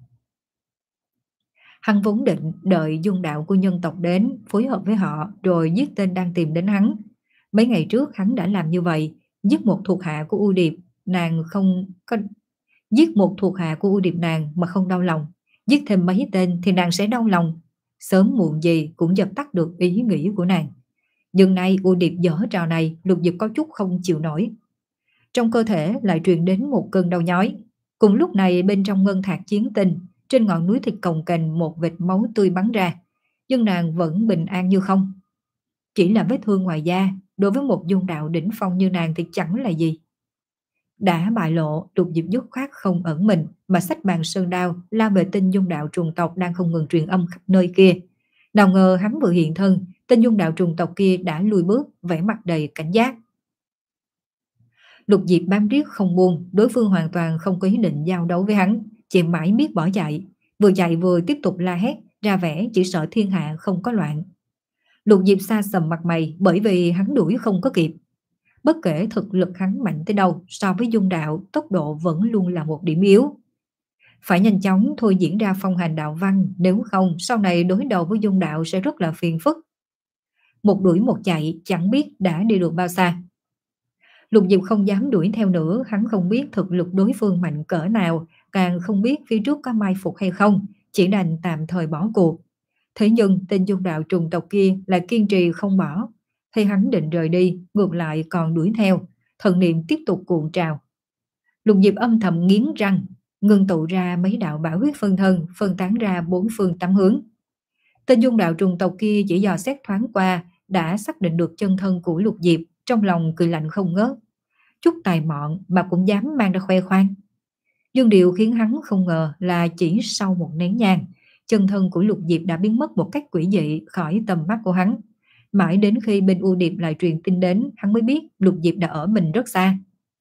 Hắn vốn định đợi dung đạo của nhân tộc đến, phối hợp với họ rồi giết tên đang tìm đến hắn. Mấy ngày trước hắn đã làm như vậy, giết một thuộc hạ của U Điệp, nàng không có giết một thuộc hạ của U Điệp nàng mà không đau lòng, giết thêm mấy tên thì nàng sẽ đau lòng. Sớm muộn gì cũng dập tắt được ý nghĩ của nàng. Nhưng nay U Điệp dở trò này, Lục Diệp có chút không chịu nổi. Trong cơ thể lại truyền đến một cơn đau nhói. Cùng lúc này bên trong ngân thạc chiến tinh, trên ngọn núi thịt cồng kềnh một vệt máu tươi bắn ra, nhưng nàng vẫn bình an như không. Chỉ là vết thương ngoài da, đối với một dung đạo đỉnh phong như nàng thì chẳng là gì. Đã bại lộ, Lục Diệp dứt khoát không ẩn mình, mà xách bàn sơn đao lao về tên dung đạo trùng tộc đang không ngừng truyền âm khắp nơi kia. Nào ngờ hắn vừa hiện thân, tên dung đạo trùng tộc kia đã lùi bước, vẻ mặt đầy cảnh giác. Lục Diệp bám riết không buông, đối phương hoàn toàn không có ý định giao đấu với hắn, chỉ mãi biết bỏ chạy, vừa chạy vừa tiếp tục la hét, ra vẻ chỉ sợ thiên hạ không có loạn. Lục Diệp xa sầm mặt mày bởi vì hắn đuổi không có kịp. Bất kể thực lực hắn mạnh tới đâu, so với Dung Đạo, tốc độ vẫn luôn là một điểm yếu. Phải nhanh chóng thôi diễn ra phong hành đạo văn, nếu không sau này đối đầu với Dung Đạo sẽ rất là phiền phức. Một đuổi một chạy chẳng biết đã đi được bao xa. Lục Diệp không dám đuổi theo nữa, hắn không biết thực lực đối phương mạnh cỡ nào, càng không biết phía trước có mai phục hay không, chỉ đành tạm thời bỏ cuộc. Thế nhưng tên Dung Đạo trùng tộc kia lại kiên trì không bỏ, thấy hắn định rời đi, ngược lại còn đuổi theo, thần niệm tiếp tục cuộn trào. Lục Diệp âm thầm nghiến răng, ngưng tụ ra mấy đạo bảo huyết phân thân, phân tán ra bốn phương tám hướng. Tên Dung Đạo trùng tộc kia chỉ dò xét thoáng qua, đã xác định được chân thân của Lục Diệp, trong lòng cười lạnh không ngớt. Chút tài mọn mà cũng dám mang ra khoe khoang. Nhưng điều khiến hắn không ngờ là chỉ sau một nén nhang, chân thân của Lục Diệp đã biến mất một cách quỷ dị khỏi tầm mắt của hắn. Mãi đến khi bên U Điệp lại truyền tin đến, hắn mới biết Lục Diệp đã ở mình rất xa.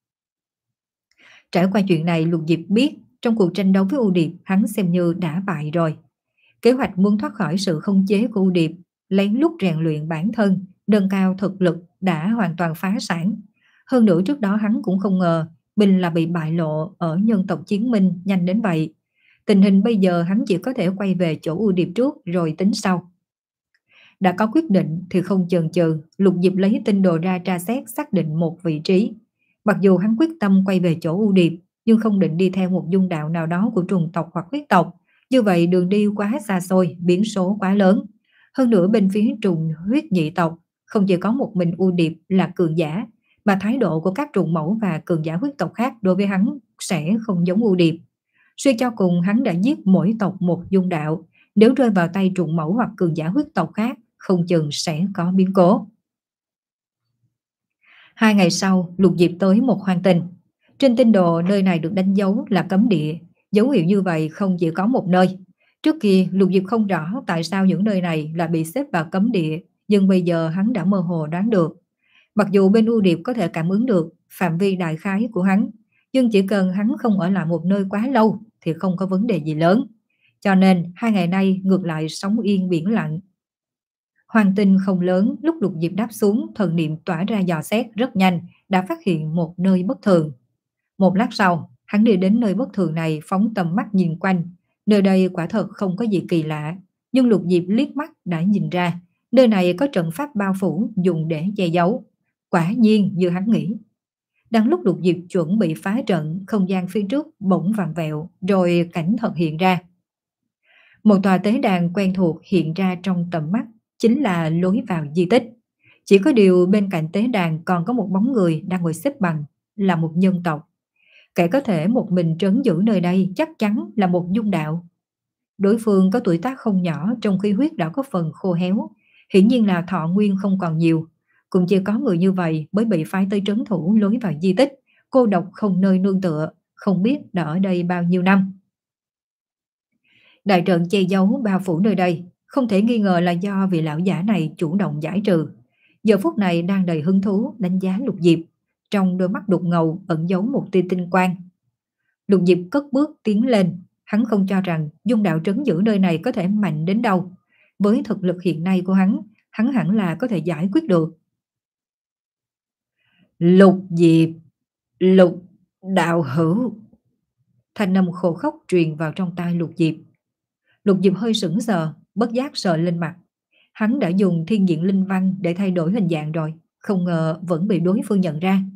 Trải qua chuyện này, Lục Diệp biết trong cuộc tranh đấu với U Điệp, hắn xem như đã bại rồi. Kế hoạch muốn thoát khỏi sự khống chế của U Điệp, lén lút rèn luyện bản thân, nâng cao thực lực đã hoàn toàn phá sản. Hơn nữa trước đó hắn cũng không ngờ mình là bị bại lộ ở nhân tộc Chiến Minh nhanh đến vậy. Tình hình bây giờ hắn chỉ có thể quay về chỗ U Điệp trước rồi tính sau. Đã có quyết định thì không chần chừ, Lục Diệp lấy tinh đồ ra tra xét xác định một vị trí. Mặc dù hắn quyết tâm quay về chỗ U Điệp, nhưng không định đi theo một dung đạo nào đó của trùng tộc hoặc huyết tộc. Như vậy đường đi quá xa xôi, biển số quá lớn. Hơn nữa bên phía trùng huyết nhị tộc, không chỉ có một mình U Điệp là cường giả, mà thái độ của các trùng mẫu và cường giả huyết tộc khác đối với hắn sẽ không giống U Điệp. Suy cho cùng hắn đã giết mỗi tộc một dung đạo, nếu rơi vào tay trùng mẫu hoặc cường giả huyết tộc khác, không chừng sẽ có biến cố. Hai ngày sau, Lục Diệp tới một hoang tinh. Trên tinh đồ nơi này được đánh dấu là cấm địa, dấu hiệu như vậy không chỉ có một nơi. Trước kia Lục Diệp không rõ tại sao những nơi này lại bị xếp vào cấm địa, nhưng bây giờ hắn đã mơ hồ đoán được. Mặc dù bên U Điệp có thể cảm ứng được phạm vi đại khái của hắn, nhưng chỉ cần hắn không ở lại một nơi quá lâu thì không có vấn đề gì lớn. Cho nên hai ngày nay ngược lại sóng yên biển lặng. Hoàng tinh không lớn, lúc Lục Diệp đáp xuống, thần niệm tỏa ra dò xét rất nhanh, đã phát hiện một nơi bất thường. Một lát sau, hắn đi đến nơi bất thường này, phóng tầm mắt nhìn quanh. Nơi đây quả thật không có gì kỳ lạ, nhưng Lục Diệp liếc mắt đã nhìn ra, nơi này có trận pháp bao phủ dùng để che giấu. Quả nhiên như hắn nghĩ. Đang lúc Lục Diệp chuẩn bị phá trận, không gian phía trước bỗng vặn vẹo, rồi cảnh thật hiện ra. Một tòa tế đàn quen thuộc hiện ra trong tầm mắt, chính là lối vào di tích. Chỉ có điều bên cạnh tế đàn còn có một bóng người đang ngồi xếp bằng, là một nhân tộc. Kẻ có thể một mình trấn giữ nơi đây chắc chắn là một dung đạo. Đối phương có tuổi tác không nhỏ, trong khi huyết đã có phần khô héo, hiển nhiên là thọ nguyên không còn nhiều. Cũng chỉ có người như vậy mới bị phái tới trấn thủ lối vào di tích, cô độc không nơi nương tựa, không biết đã ở đây bao nhiêu năm. Đại trận che giấu bao phủ nơi đây, không thể nghi ngờ là do vị lão giả này chủ động giải trừ. Giờ phút này đang đầy hứng thú đánh giá Lục Diệp, trong đôi mắt đục ngầu ẩn giấu một tia tinh quang. Lục Diệp cất bước tiến lên, hắn không cho rằng dung đạo trấn giữ nơi này có thể mạnh đến đâu. Với thực lực hiện nay của hắn, hắn hẳn là có thể giải quyết được. Lục Diệp, Lục đạo hữu. Thanh âm khô khốc truyền vào trong tai Lục Diệp. Lục Diệp hơi sững sờ, bất giác sờ lên mặt. Hắn đã dùng thiên diện linh văn để thay đổi hình dạng rồi, không ngờ vẫn bị đối phương nhận ra.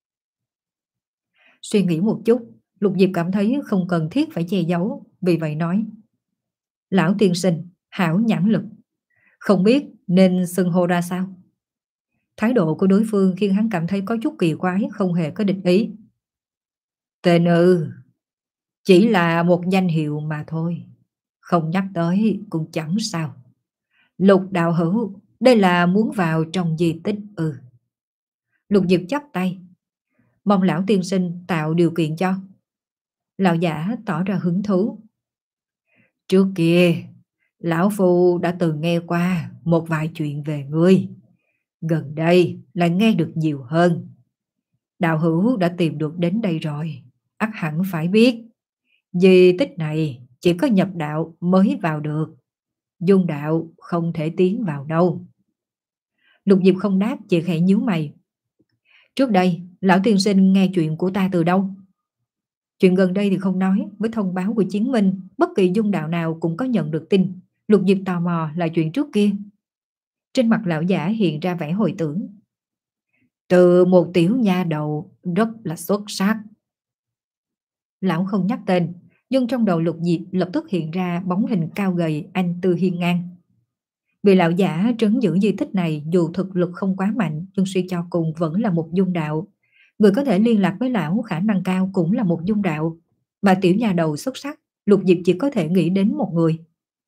Suy nghĩ một chút, Lục Diệp cảm thấy không cần thiết phải che giấu, vì vậy nói: Lão tiên sinh, hảo nhãn lực, không biết nên xưng hô ra sao? Thái độ của đối phương khiến hắn cảm thấy có chút kỳ quái, không hề có địch ý. Tên ư, chỉ là một danh hiệu mà thôi, không nhắc tới cũng chẳng sao. Lục đạo hữu, đây là muốn vào trong di tích ư? Lục Diệp chắp tay, mong lão tiên sinh tạo điều kiện cho. Lão giả tỏ ra hứng thú. Trước kia, lão phu đã từng nghe qua một vài chuyện về ngươi. Gần đây lại nghe được nhiều hơn. Đạo hữu đã tìm được đến đây rồi, ắt hẳn phải biết. Di tích này chỉ có nhập đạo mới vào được. Dung đạo không thể tiến vào đâu. Lục Diệp không đáp, chỉ khẽ nhíu mày. Trước đây, lão tiên sinh nghe chuyện của ta từ đâu? Chuyện gần đây thì không nói, với thông báo của Chiến Minh, bất kỳ dung đạo nào cũng có nhận được tin. Lục Diệp tò mò là chuyện trước kia. Trên mặt lão giả hiện ra vẻ hồi tưởng. Từ một tiểu nha đầu rất là xuất sắc. Lão không nhắc tên, nhưng trong đầu Lục Diệp lập tức hiện ra bóng hình cao gầy anh Tư Hiên Ngang. Vì lão giả trấn giữ di tích này dù thực lực không quá mạnh, nhưng suy cho cùng vẫn là một dung đạo. Người có thể liên lạc với lão khả năng cao cũng là một dung đạo. Mà tiểu nhà đầu xuất sắc, Lục Diệp chỉ có thể nghĩ đến một người.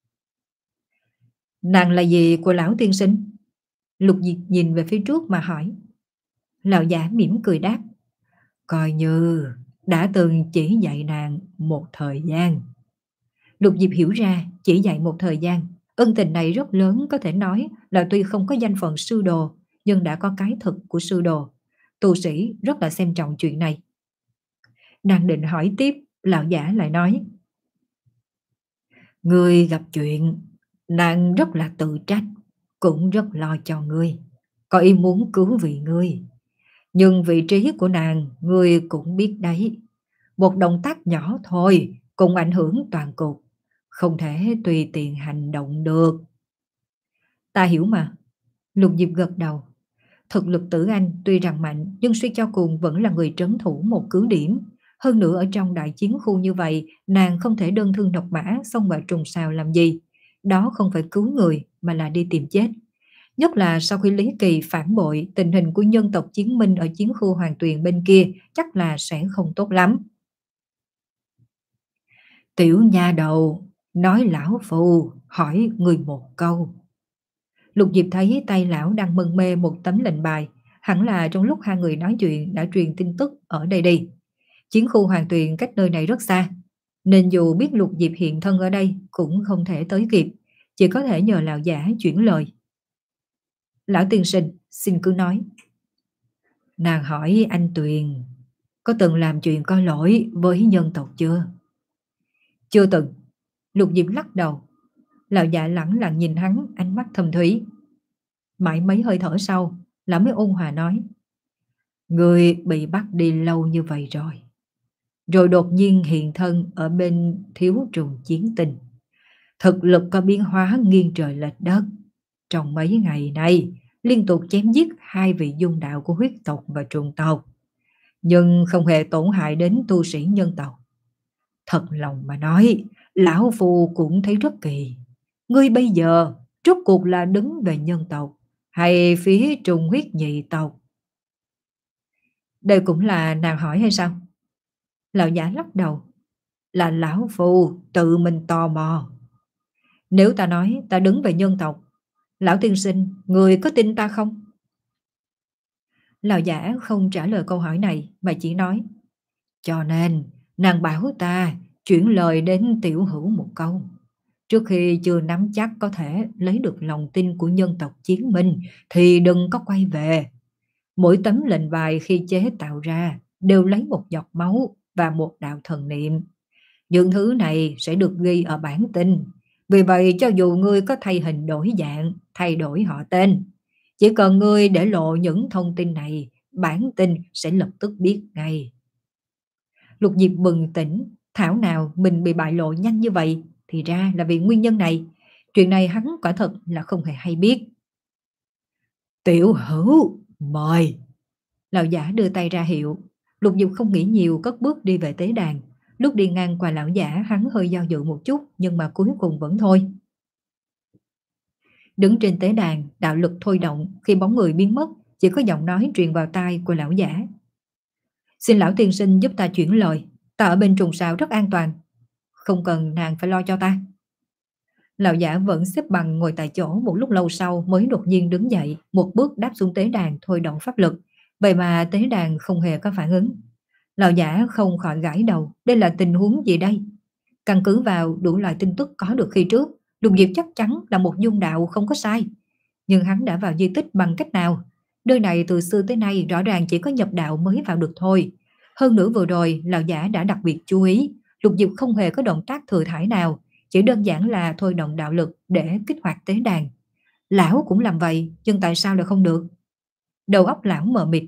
Nàng là gì của lão tiên sinh? Lục Diệp nhìn về phía trước mà hỏi. Lão giả mỉm cười đáp. Coi như đã từng chỉ dạy nàng một thời gian. Lục Diệp hiểu ra chỉ dạy một thời gian. Ân tình này rất lớn, có thể nói là tuy không có danh phận sư đồ, nhưng đã có cái thực của sư đồ. Tu sĩ rất là xem trọng chuyện này. Đang định hỏi tiếp, lão giả lại nói. Ngươi gặp chuyện, nàng rất là tự trách, cũng rất lo cho ngươi, có ý muốn cứu vì ngươi. Nhưng vị trí của nàng, ngươi cũng biết đấy. Một động tác nhỏ thôi cũng ảnh hưởng toàn cục, không thể tùy tiện hành động được. Ta hiểu mà. Lục Diệp gật đầu. Thực lực Tử Anh tuy rằng mạnh, nhưng suy cho cùng vẫn là người trấn thủ một cứ điểm. Hơn nữa ở trong đại chiến khu như vậy, nàng không thể đơn thương độc mã xông vào trùng sào làm gì. Đó không phải cứu người mà là đi tìm chết. Nhất là sau khi Lý Kỳ phản bội, tình hình của nhân tộc Chiến Minh ở chiến khu Hoàng Tuyền bên kia chắc là sẽ không tốt lắm. Tiểu nha đầu, nói lão phù, hỏi người một câu. Lục Diệp thấy tay lão đang mân mê một tấm lệnh bài, hẳn là trong lúc hai người nói chuyện đã truyền tin tức ở đây đi. Chiến khu Hoàng Tuyền cách nơi này rất xa, nên dù biết Lục Diệp hiện thân ở đây cũng không thể tới kịp, chỉ có thể nhờ lão giả chuyển lời. Lão tiên sinh, xin cứ nói. Nàng hỏi anh Tuyền có từng làm chuyện có lỗi với nhân tộc chưa? Chưa từng. Lục Diệp lắc đầu. Lão giả lẳng lặng nhìn hắn, ánh mắt thâm thúy. Mãi mấy hơi thở sau, lão mới ôn hòa nói. Người bị bắt đi lâu như vậy rồi. Rồi đột nhiên hiện thân ở bên thiếu trùng chiến tình. Thực lực có biến hóa nghiêng trời lệch đất. Trong mấy ngày nay, liên tục chém giết hai vị dung đạo của huyết tộc và trùng tộc. Nhưng không hề tổn hại đến tu sĩ nhân tộc. Thật lòng mà nói, lão phu cũng thấy rất kỳ. Ngươi bây giờ rốt cuộc là đứng về nhân tộc hay phía trùng huyết nhị tộc? Đây cũng là nàng hỏi hay sao? Lão giả lắc đầu. Là lão phu tự mình tò mò. Nếu ta nói ta đứng về nhân tộc, lão tiên sinh, người có tin ta không? Lão giả không trả lời câu hỏi này mà chỉ nói. Cho nên nàng bảo ta chuyển lời đến tiểu hữu một câu. Trước khi chưa nắm chắc có thể lấy được lòng tin của nhân tộc Chiến Minh thì đừng có quay về. Mỗi tấm lệnh bài khi chế tạo ra đều lấy một giọt máu và một đạo thần niệm. Những thứ này sẽ được ghi ở bản tin. Vì vậy cho dù ngươi có thay hình đổi dạng, thay đổi họ tên, chỉ cần ngươi để lộ những thông tin này, bản tin sẽ lập tức biết ngay. Lục Diệp bừng tỉnh, thảo nào mình bị bại lộ nhanh như vậy, thì ra là vì nguyên nhân này. Chuyện này hắn quả thật là không hề hay biết. Tiểu hữu, mời. Lão giả đưa tay ra hiệu. Lục Diệp không nghĩ nhiều, cất bước đi về tế đàn. Lúc đi ngang qua lão giả, hắn hơi do dự một chút, nhưng mà cuối cùng vẫn thôi. Đứng trên tế đàn, đạo lực thôi động, khi bóng người biến mất, chỉ có giọng nói truyền vào tai của lão giả. Xin lão tiên sinh giúp ta chuyển lời, ta ở bên trùng sào rất an toàn, không cần nàng phải lo cho ta. Lão giả vẫn xếp bằng ngồi tại chỗ một lúc lâu sau mới đột nhiên đứng dậy, một bước đáp xuống tế đàn thôi động pháp lực. Vậy mà tế đàn không hề có phản ứng. Lão giả không khỏi gãi đầu, đây là tình huống gì đây? Căn cứ vào đủ loại tin tức có được khi trước, Lục Diệp chắc chắn là một dung đạo không có sai. Nhưng hắn đã vào di tích bằng cách nào? Nơi này từ xưa tới nay rõ ràng chỉ có nhập đạo mới vào được thôi. Hơn nữa vừa rồi lão giả đã đặc biệt chú ý, Lục Diệp không hề có động tác thừa thãi nào, chỉ đơn giản là thôi động đạo lực để kích hoạt tế đàn. Lão cũng làm vậy, nhưng tại sao lại không được? Đầu óc lão mờ mịt.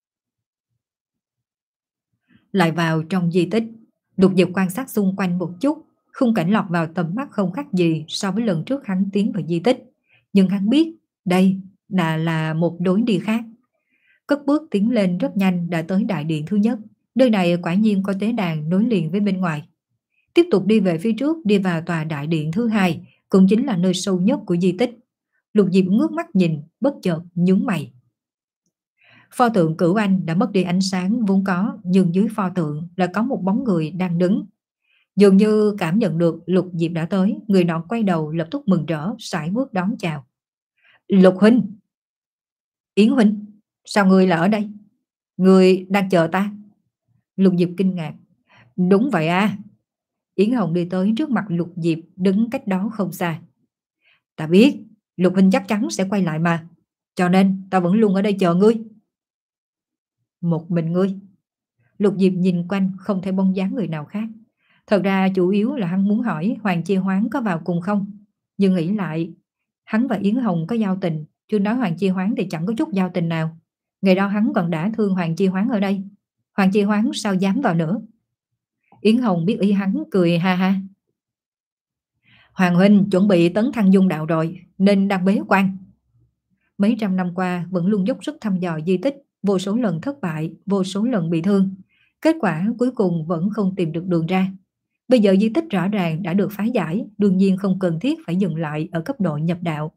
Lại vào trong di tích, Lục Diệp quan sát xung quanh một chút, khung cảnh lọt vào tầm mắt không khác gì so với lần trước hắn tiến vào di tích. Nhưng hắn biết đây là là một lối đi khác. Cất bước tiến lên rất nhanh đã tới đại điện thứ nhất. Nơi này quả nhiên có tế đàn nối liền với bên ngoài. Tiếp tục đi về phía trước, đi vào tòa đại điện thứ hai, cũng chính là nơi sâu nhất của di tích. Lục Diệp ngước mắt nhìn, bất chợt nhướng mày. Pho tượng Cửu Anh đã mất đi ánh sáng vốn có, nhưng dưới pho tượng là có một bóng người đang đứng. Dường như cảm nhận được Lục Diệp đã tới, người nọ quay đầu lập tức mừng rỡ, sải bước đón chào. Lục huynh! Yến huynh! Sao ngươi là ở đây? Ngươi đang chờ ta? Lục Diệp kinh ngạc. Đúng vậy à. Yến Hồng đi tới trước mặt Lục Diệp, đứng cách đó không xa. Ta biết, Lục huynh chắc chắn sẽ quay lại mà, cho nên ta vẫn luôn ở đây chờ ngươi. Một mình ngươi? Lục Diệp nhìn quanh không thấy bóng dáng người nào khác. Thật ra chủ yếu là hắn muốn hỏi Hoàng Chi Hoán có vào cùng không. Nhưng nghĩ lại, hắn và Yến Hồng có giao tình, chưa nói Hoàng Chi Hoán thì chẳng có chút giao tình nào. Ngày đó hắn còn đã thương Hoàng Chi Hoán ở đây, Hoàng Chi Hoán sao dám vào nữa. Yến Hồng biết ý hắn, cười ha ha. Hoàng huynh chuẩn bị tấn thăng dung đạo rồi, nên đang bế quan. Mấy trăm năm qua vẫn luôn dốc sức thăm dò di tích, vô số lần thất bại, vô số lần bị thương. Kết quả cuối cùng vẫn không tìm được đường ra. Bây giờ di tích rõ ràng đã được phá giải, đương nhiên không cần thiết phải dừng lại ở cấp độ nhập đạo.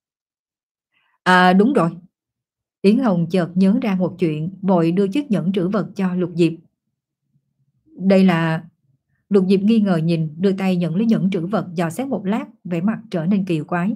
À đúng rồi. Yến Hồng chợt nhớ ra một chuyện, vội đưa chiếc nhẫn trữ vật cho Lục Diệp. Đây là... Lục Diệp nghi ngờ nhìn, đưa tay nhận lấy nhẫn trữ vật, dò xét một lát, vẻ mặt trở nên kỳ quái.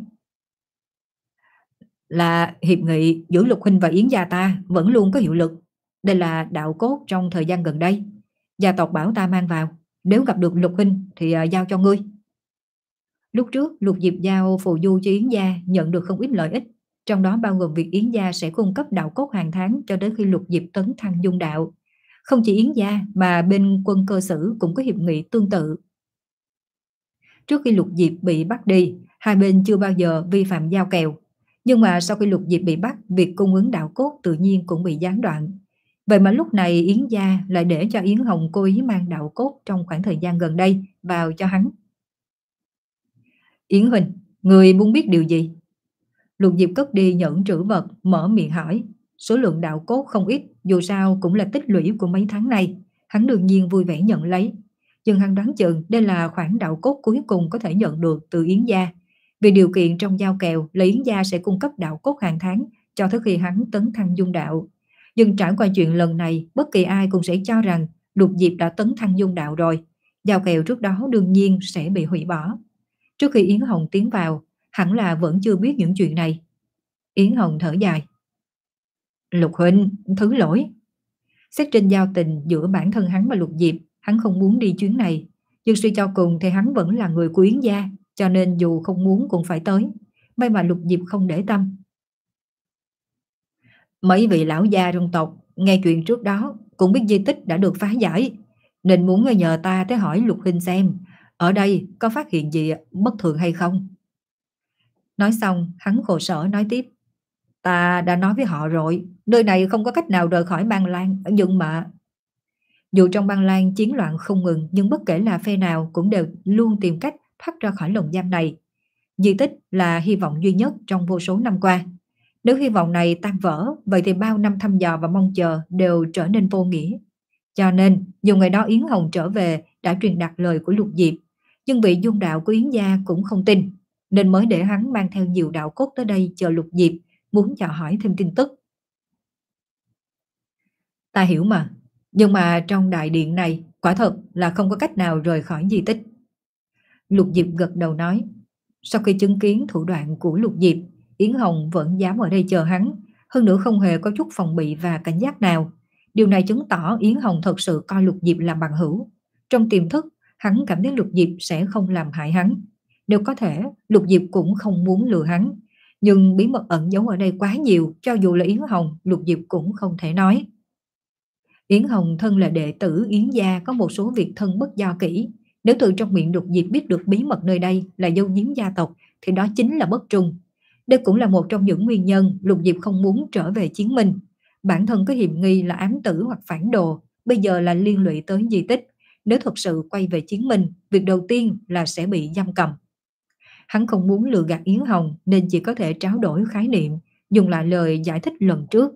Là hiệp nghị giữa Lục huynh và Yến gia ta vẫn luôn có hiệu lực. Đây là đạo cốt trong thời gian gần đây. Gia tộc bảo ta mang vào, nếu gặp được Lục huynh thì uh, giao cho ngươi. Lúc trước Lục Diệp giao phù du cho Yến gia nhận được không ít lợi ích, trong đó bao gồm việc Yến gia sẽ cung cấp đạo cốt hàng tháng cho đến khi Lục Diệp tấn thăng dung đạo. Không chỉ Yến gia mà bên quân cơ sử cũng có hiệp nghị tương tự. Trước khi Lục Diệp bị bắt đi, hai bên chưa bao giờ vi phạm giao kèo. Nhưng mà sau khi Lục Diệp bị bắt, việc cung ứng đạo cốt tự nhiên cũng bị gián đoạn. Vậy mà lúc này Yến gia lại để cho Yến Hồng cố ý mang đạo cốt trong khoảng thời gian gần đây vào cho hắn. Yến huynh, người muốn biết điều gì? Lục Diệp cất đi nhẫn trữ vật, mở miệng hỏi. Số lượng đạo cốt không ít, dù sao cũng là tích lũy của mấy tháng nay. Hắn đương nhiên vui vẻ nhận lấy. Nhưng hắn đoán chừng đây là khoản đạo cốt cuối cùng có thể nhận được từ Yến gia. Vì điều kiện trong giao kèo là Yến gia sẽ cung cấp đạo cốt hàng tháng cho tới khi hắn tấn thăng dung đạo. Nhưng trải qua chuyện lần này, bất kỳ ai cũng sẽ cho rằng Lục Diệp đã tấn thăng dung đạo rồi. Giao kèo trước đó đương nhiên sẽ bị hủy bỏ. Trước khi Yến Hồng tiến vào, hẳn là vẫn chưa biết những chuyện này. Yến Hồng thở dài. Lục huynh, thứ lỗi. Xét trên giao tình giữa bản thân hắn và Lục Diệp, hắn không muốn đi chuyến này. Nhưng suy cho cùng thì hắn vẫn là người của Yến gia, cho nên dù không muốn cũng phải tới. May mà Lục Diệp không để tâm. Mấy vị lão gia trong tộc nghe chuyện trước đó cũng biết di tích đã được phá giải, nên muốn nhờ ta tới hỏi Lục huynh xem ở đây có phát hiện gì bất thường hay không. Nói xong hắn khổ sở nói tiếp. Ta đã nói với họ rồi, nơi này không có cách nào rời khỏi Băng Lan, nhưng mà... Dù trong Băng Lan chiến loạn không ngừng, nhưng bất kể là phe nào cũng đều luôn tìm cách thoát ra khỏi lồng giam này. Di tích là hy vọng duy nhất trong vô số năm qua. Nếu hy vọng này tan vỡ, vậy thì bao năm thăm dò và mong chờ đều trở nên vô nghĩa. Cho nên, dù ngày đó Yến Hồng trở về đã truyền đạt lời của Lục Diệp, nhưng vị dung đạo của Yến gia cũng không tin, nên mới để hắn mang theo nhiều đạo cốt tới đây chờ Lục Diệp, muốn dò hỏi thêm tin tức. Ta hiểu mà, nhưng mà trong đại điện này quả thật là không có cách nào rời khỏi di tích. Lục Diệp gật đầu nói. Sau khi chứng kiến thủ đoạn của Lục Diệp, Yến Hồng vẫn dám ở đây chờ hắn, hơn nữa không hề có chút phòng bị và cảnh giác nào. Điều này chứng tỏ Yến Hồng thật sự coi Lục Diệp làm bằng hữu. Trong tiềm thức, hắn cảm thấy Lục Diệp sẽ không làm hại hắn. Nếu có thể, Lục Diệp cũng không muốn lừa hắn. Nhưng bí mật ẩn giấu ở đây quá nhiều, cho dù là Yến Hồng, Lục Diệp cũng không thể nói. Yến Hồng thân là đệ tử Yến gia, có một số việc thân bất do kỹ. Nếu từ trong miệng Lục Diệp biết được bí mật nơi đây là dấu giếm gia tộc thì đó chính là bất trung. Đây cũng là một trong những nguyên nhân Lục Diệp không muốn trở về Chiến Minh. Bản thân có hiểm nghi là ám tử hoặc phản đồ, bây giờ là liên lụy tới di tích. Nếu thật sự quay về Chiến Minh, việc đầu tiên là sẽ bị giam cầm. Hắn không muốn lừa gạt Yến Hồng nên chỉ có thể tráo đổi khái niệm, dùng lại lời giải thích lần trước.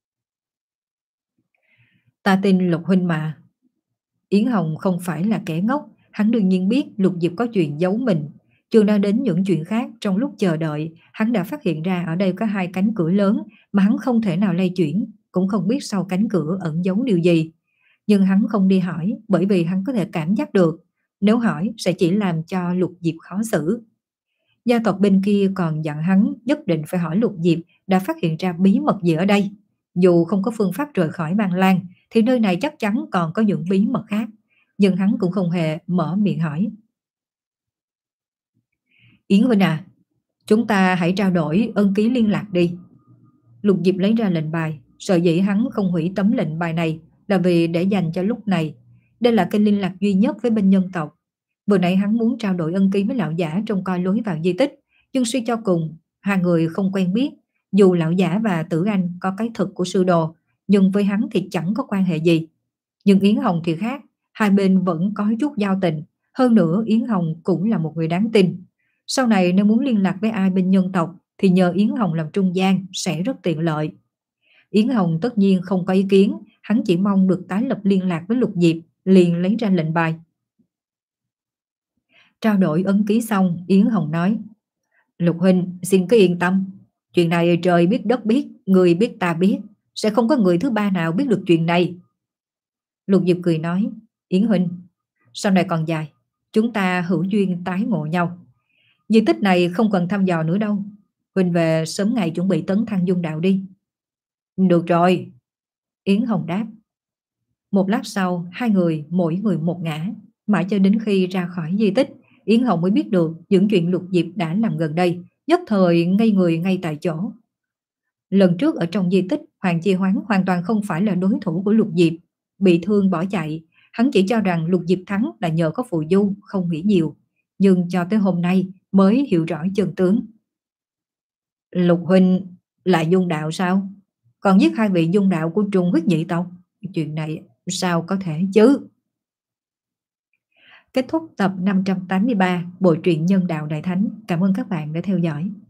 Ta tin Lục huynh mà. Yến Hồng không phải là kẻ ngốc, hắn đương nhiên biết Lục Diệp có chuyện giấu mình. Chưa nói đến những chuyện khác, trong lúc chờ đợi, hắn đã phát hiện ra ở đây có hai cánh cửa lớn mà hắn không thể nào lay chuyển, cũng không biết sau cánh cửa ẩn giấu điều gì. Nhưng hắn không đi hỏi, bởi vì hắn có thể cảm giác được, nếu hỏi sẽ chỉ làm cho Lục Diệp khó xử. Gia tộc bên kia còn dặn hắn nhất định phải hỏi Lục Diệp đã phát hiện ra bí mật gì ở đây. Dù không có phương pháp rời khỏi Băng Lan, thì nơi này chắc chắn còn có những bí mật khác. Nhưng hắn cũng không hề mở miệng hỏi. Yến huynh à, chúng ta hãy trao đổi ân ký liên lạc đi. Lục Diệp lấy ra lệnh bài, sợ dĩ hắn không hủy tấm lệnh bài này là vì để dành cho lúc này. Đây là kênh liên lạc duy nhất với bên nhân tộc. Vừa nãy hắn muốn trao đổi ân ký với lão giả trông coi lối vào di tích, nhưng suy cho cùng, hai người không quen biết. Dù lão giả và Tử Anh có cái thực của sư đồ, nhưng với hắn thì chẳng có quan hệ gì. Nhưng Yến Hồng thì khác, hai bên vẫn có chút giao tình. Hơn nữa Yến Hồng cũng là một người đáng tin. Sau này nếu muốn liên lạc với ai bên nhân tộc thì nhờ Yến Hồng làm trung gian sẽ rất tiện lợi. Yến Hồng tất nhiên không có ý kiến, hắn chỉ mong được tái lập liên lạc với Lục Diệp, liền lấy ra lệnh bài. Trao đổi ấn ký xong, Yến Hồng nói: Lục huynh xin cứ yên tâm, chuyện này trời biết đất biết, người biết ta biết, sẽ không có người thứ ba nào biết được chuyện này. Lục Diệp cười nói: Yến huynh, sau này còn dài, chúng ta hữu duyên tái ngộ nhau. Di tích này không cần thăm dò nữa đâu, huynh về sớm ngày chuẩn bị tấn thăng dung đạo đi. Được rồi, Yến Hồng đáp. Một lát sau, hai người mỗi người một ngã, mãi cho đến khi ra khỏi di tích, Yến Hồng mới biết được những chuyện Lục Diệp đã làm gần đây, nhất thời ngây người ngay tại chỗ. Lần trước ở trong di tích, Hoàng Chi Hoán hoàn toàn không phải là đối thủ của Lục Diệp, bị thương bỏ chạy. Hắn chỉ cho rằng Lục Diệp thắng là nhờ có phù du, không nghĩ nhiều. Nhưng cho tới hôm nay mới hiểu rõ chân tướng. Lục huynh là dung đạo sao? Còn giết hai vị dung đạo của Trung huyết nhị tộc? Chuyện này sao có thể chứ? Kết thúc tập năm trăm tám mươi ba Bộ truyện Nhân đạo Đại Thánh. Cảm ơn các bạn đã theo dõi.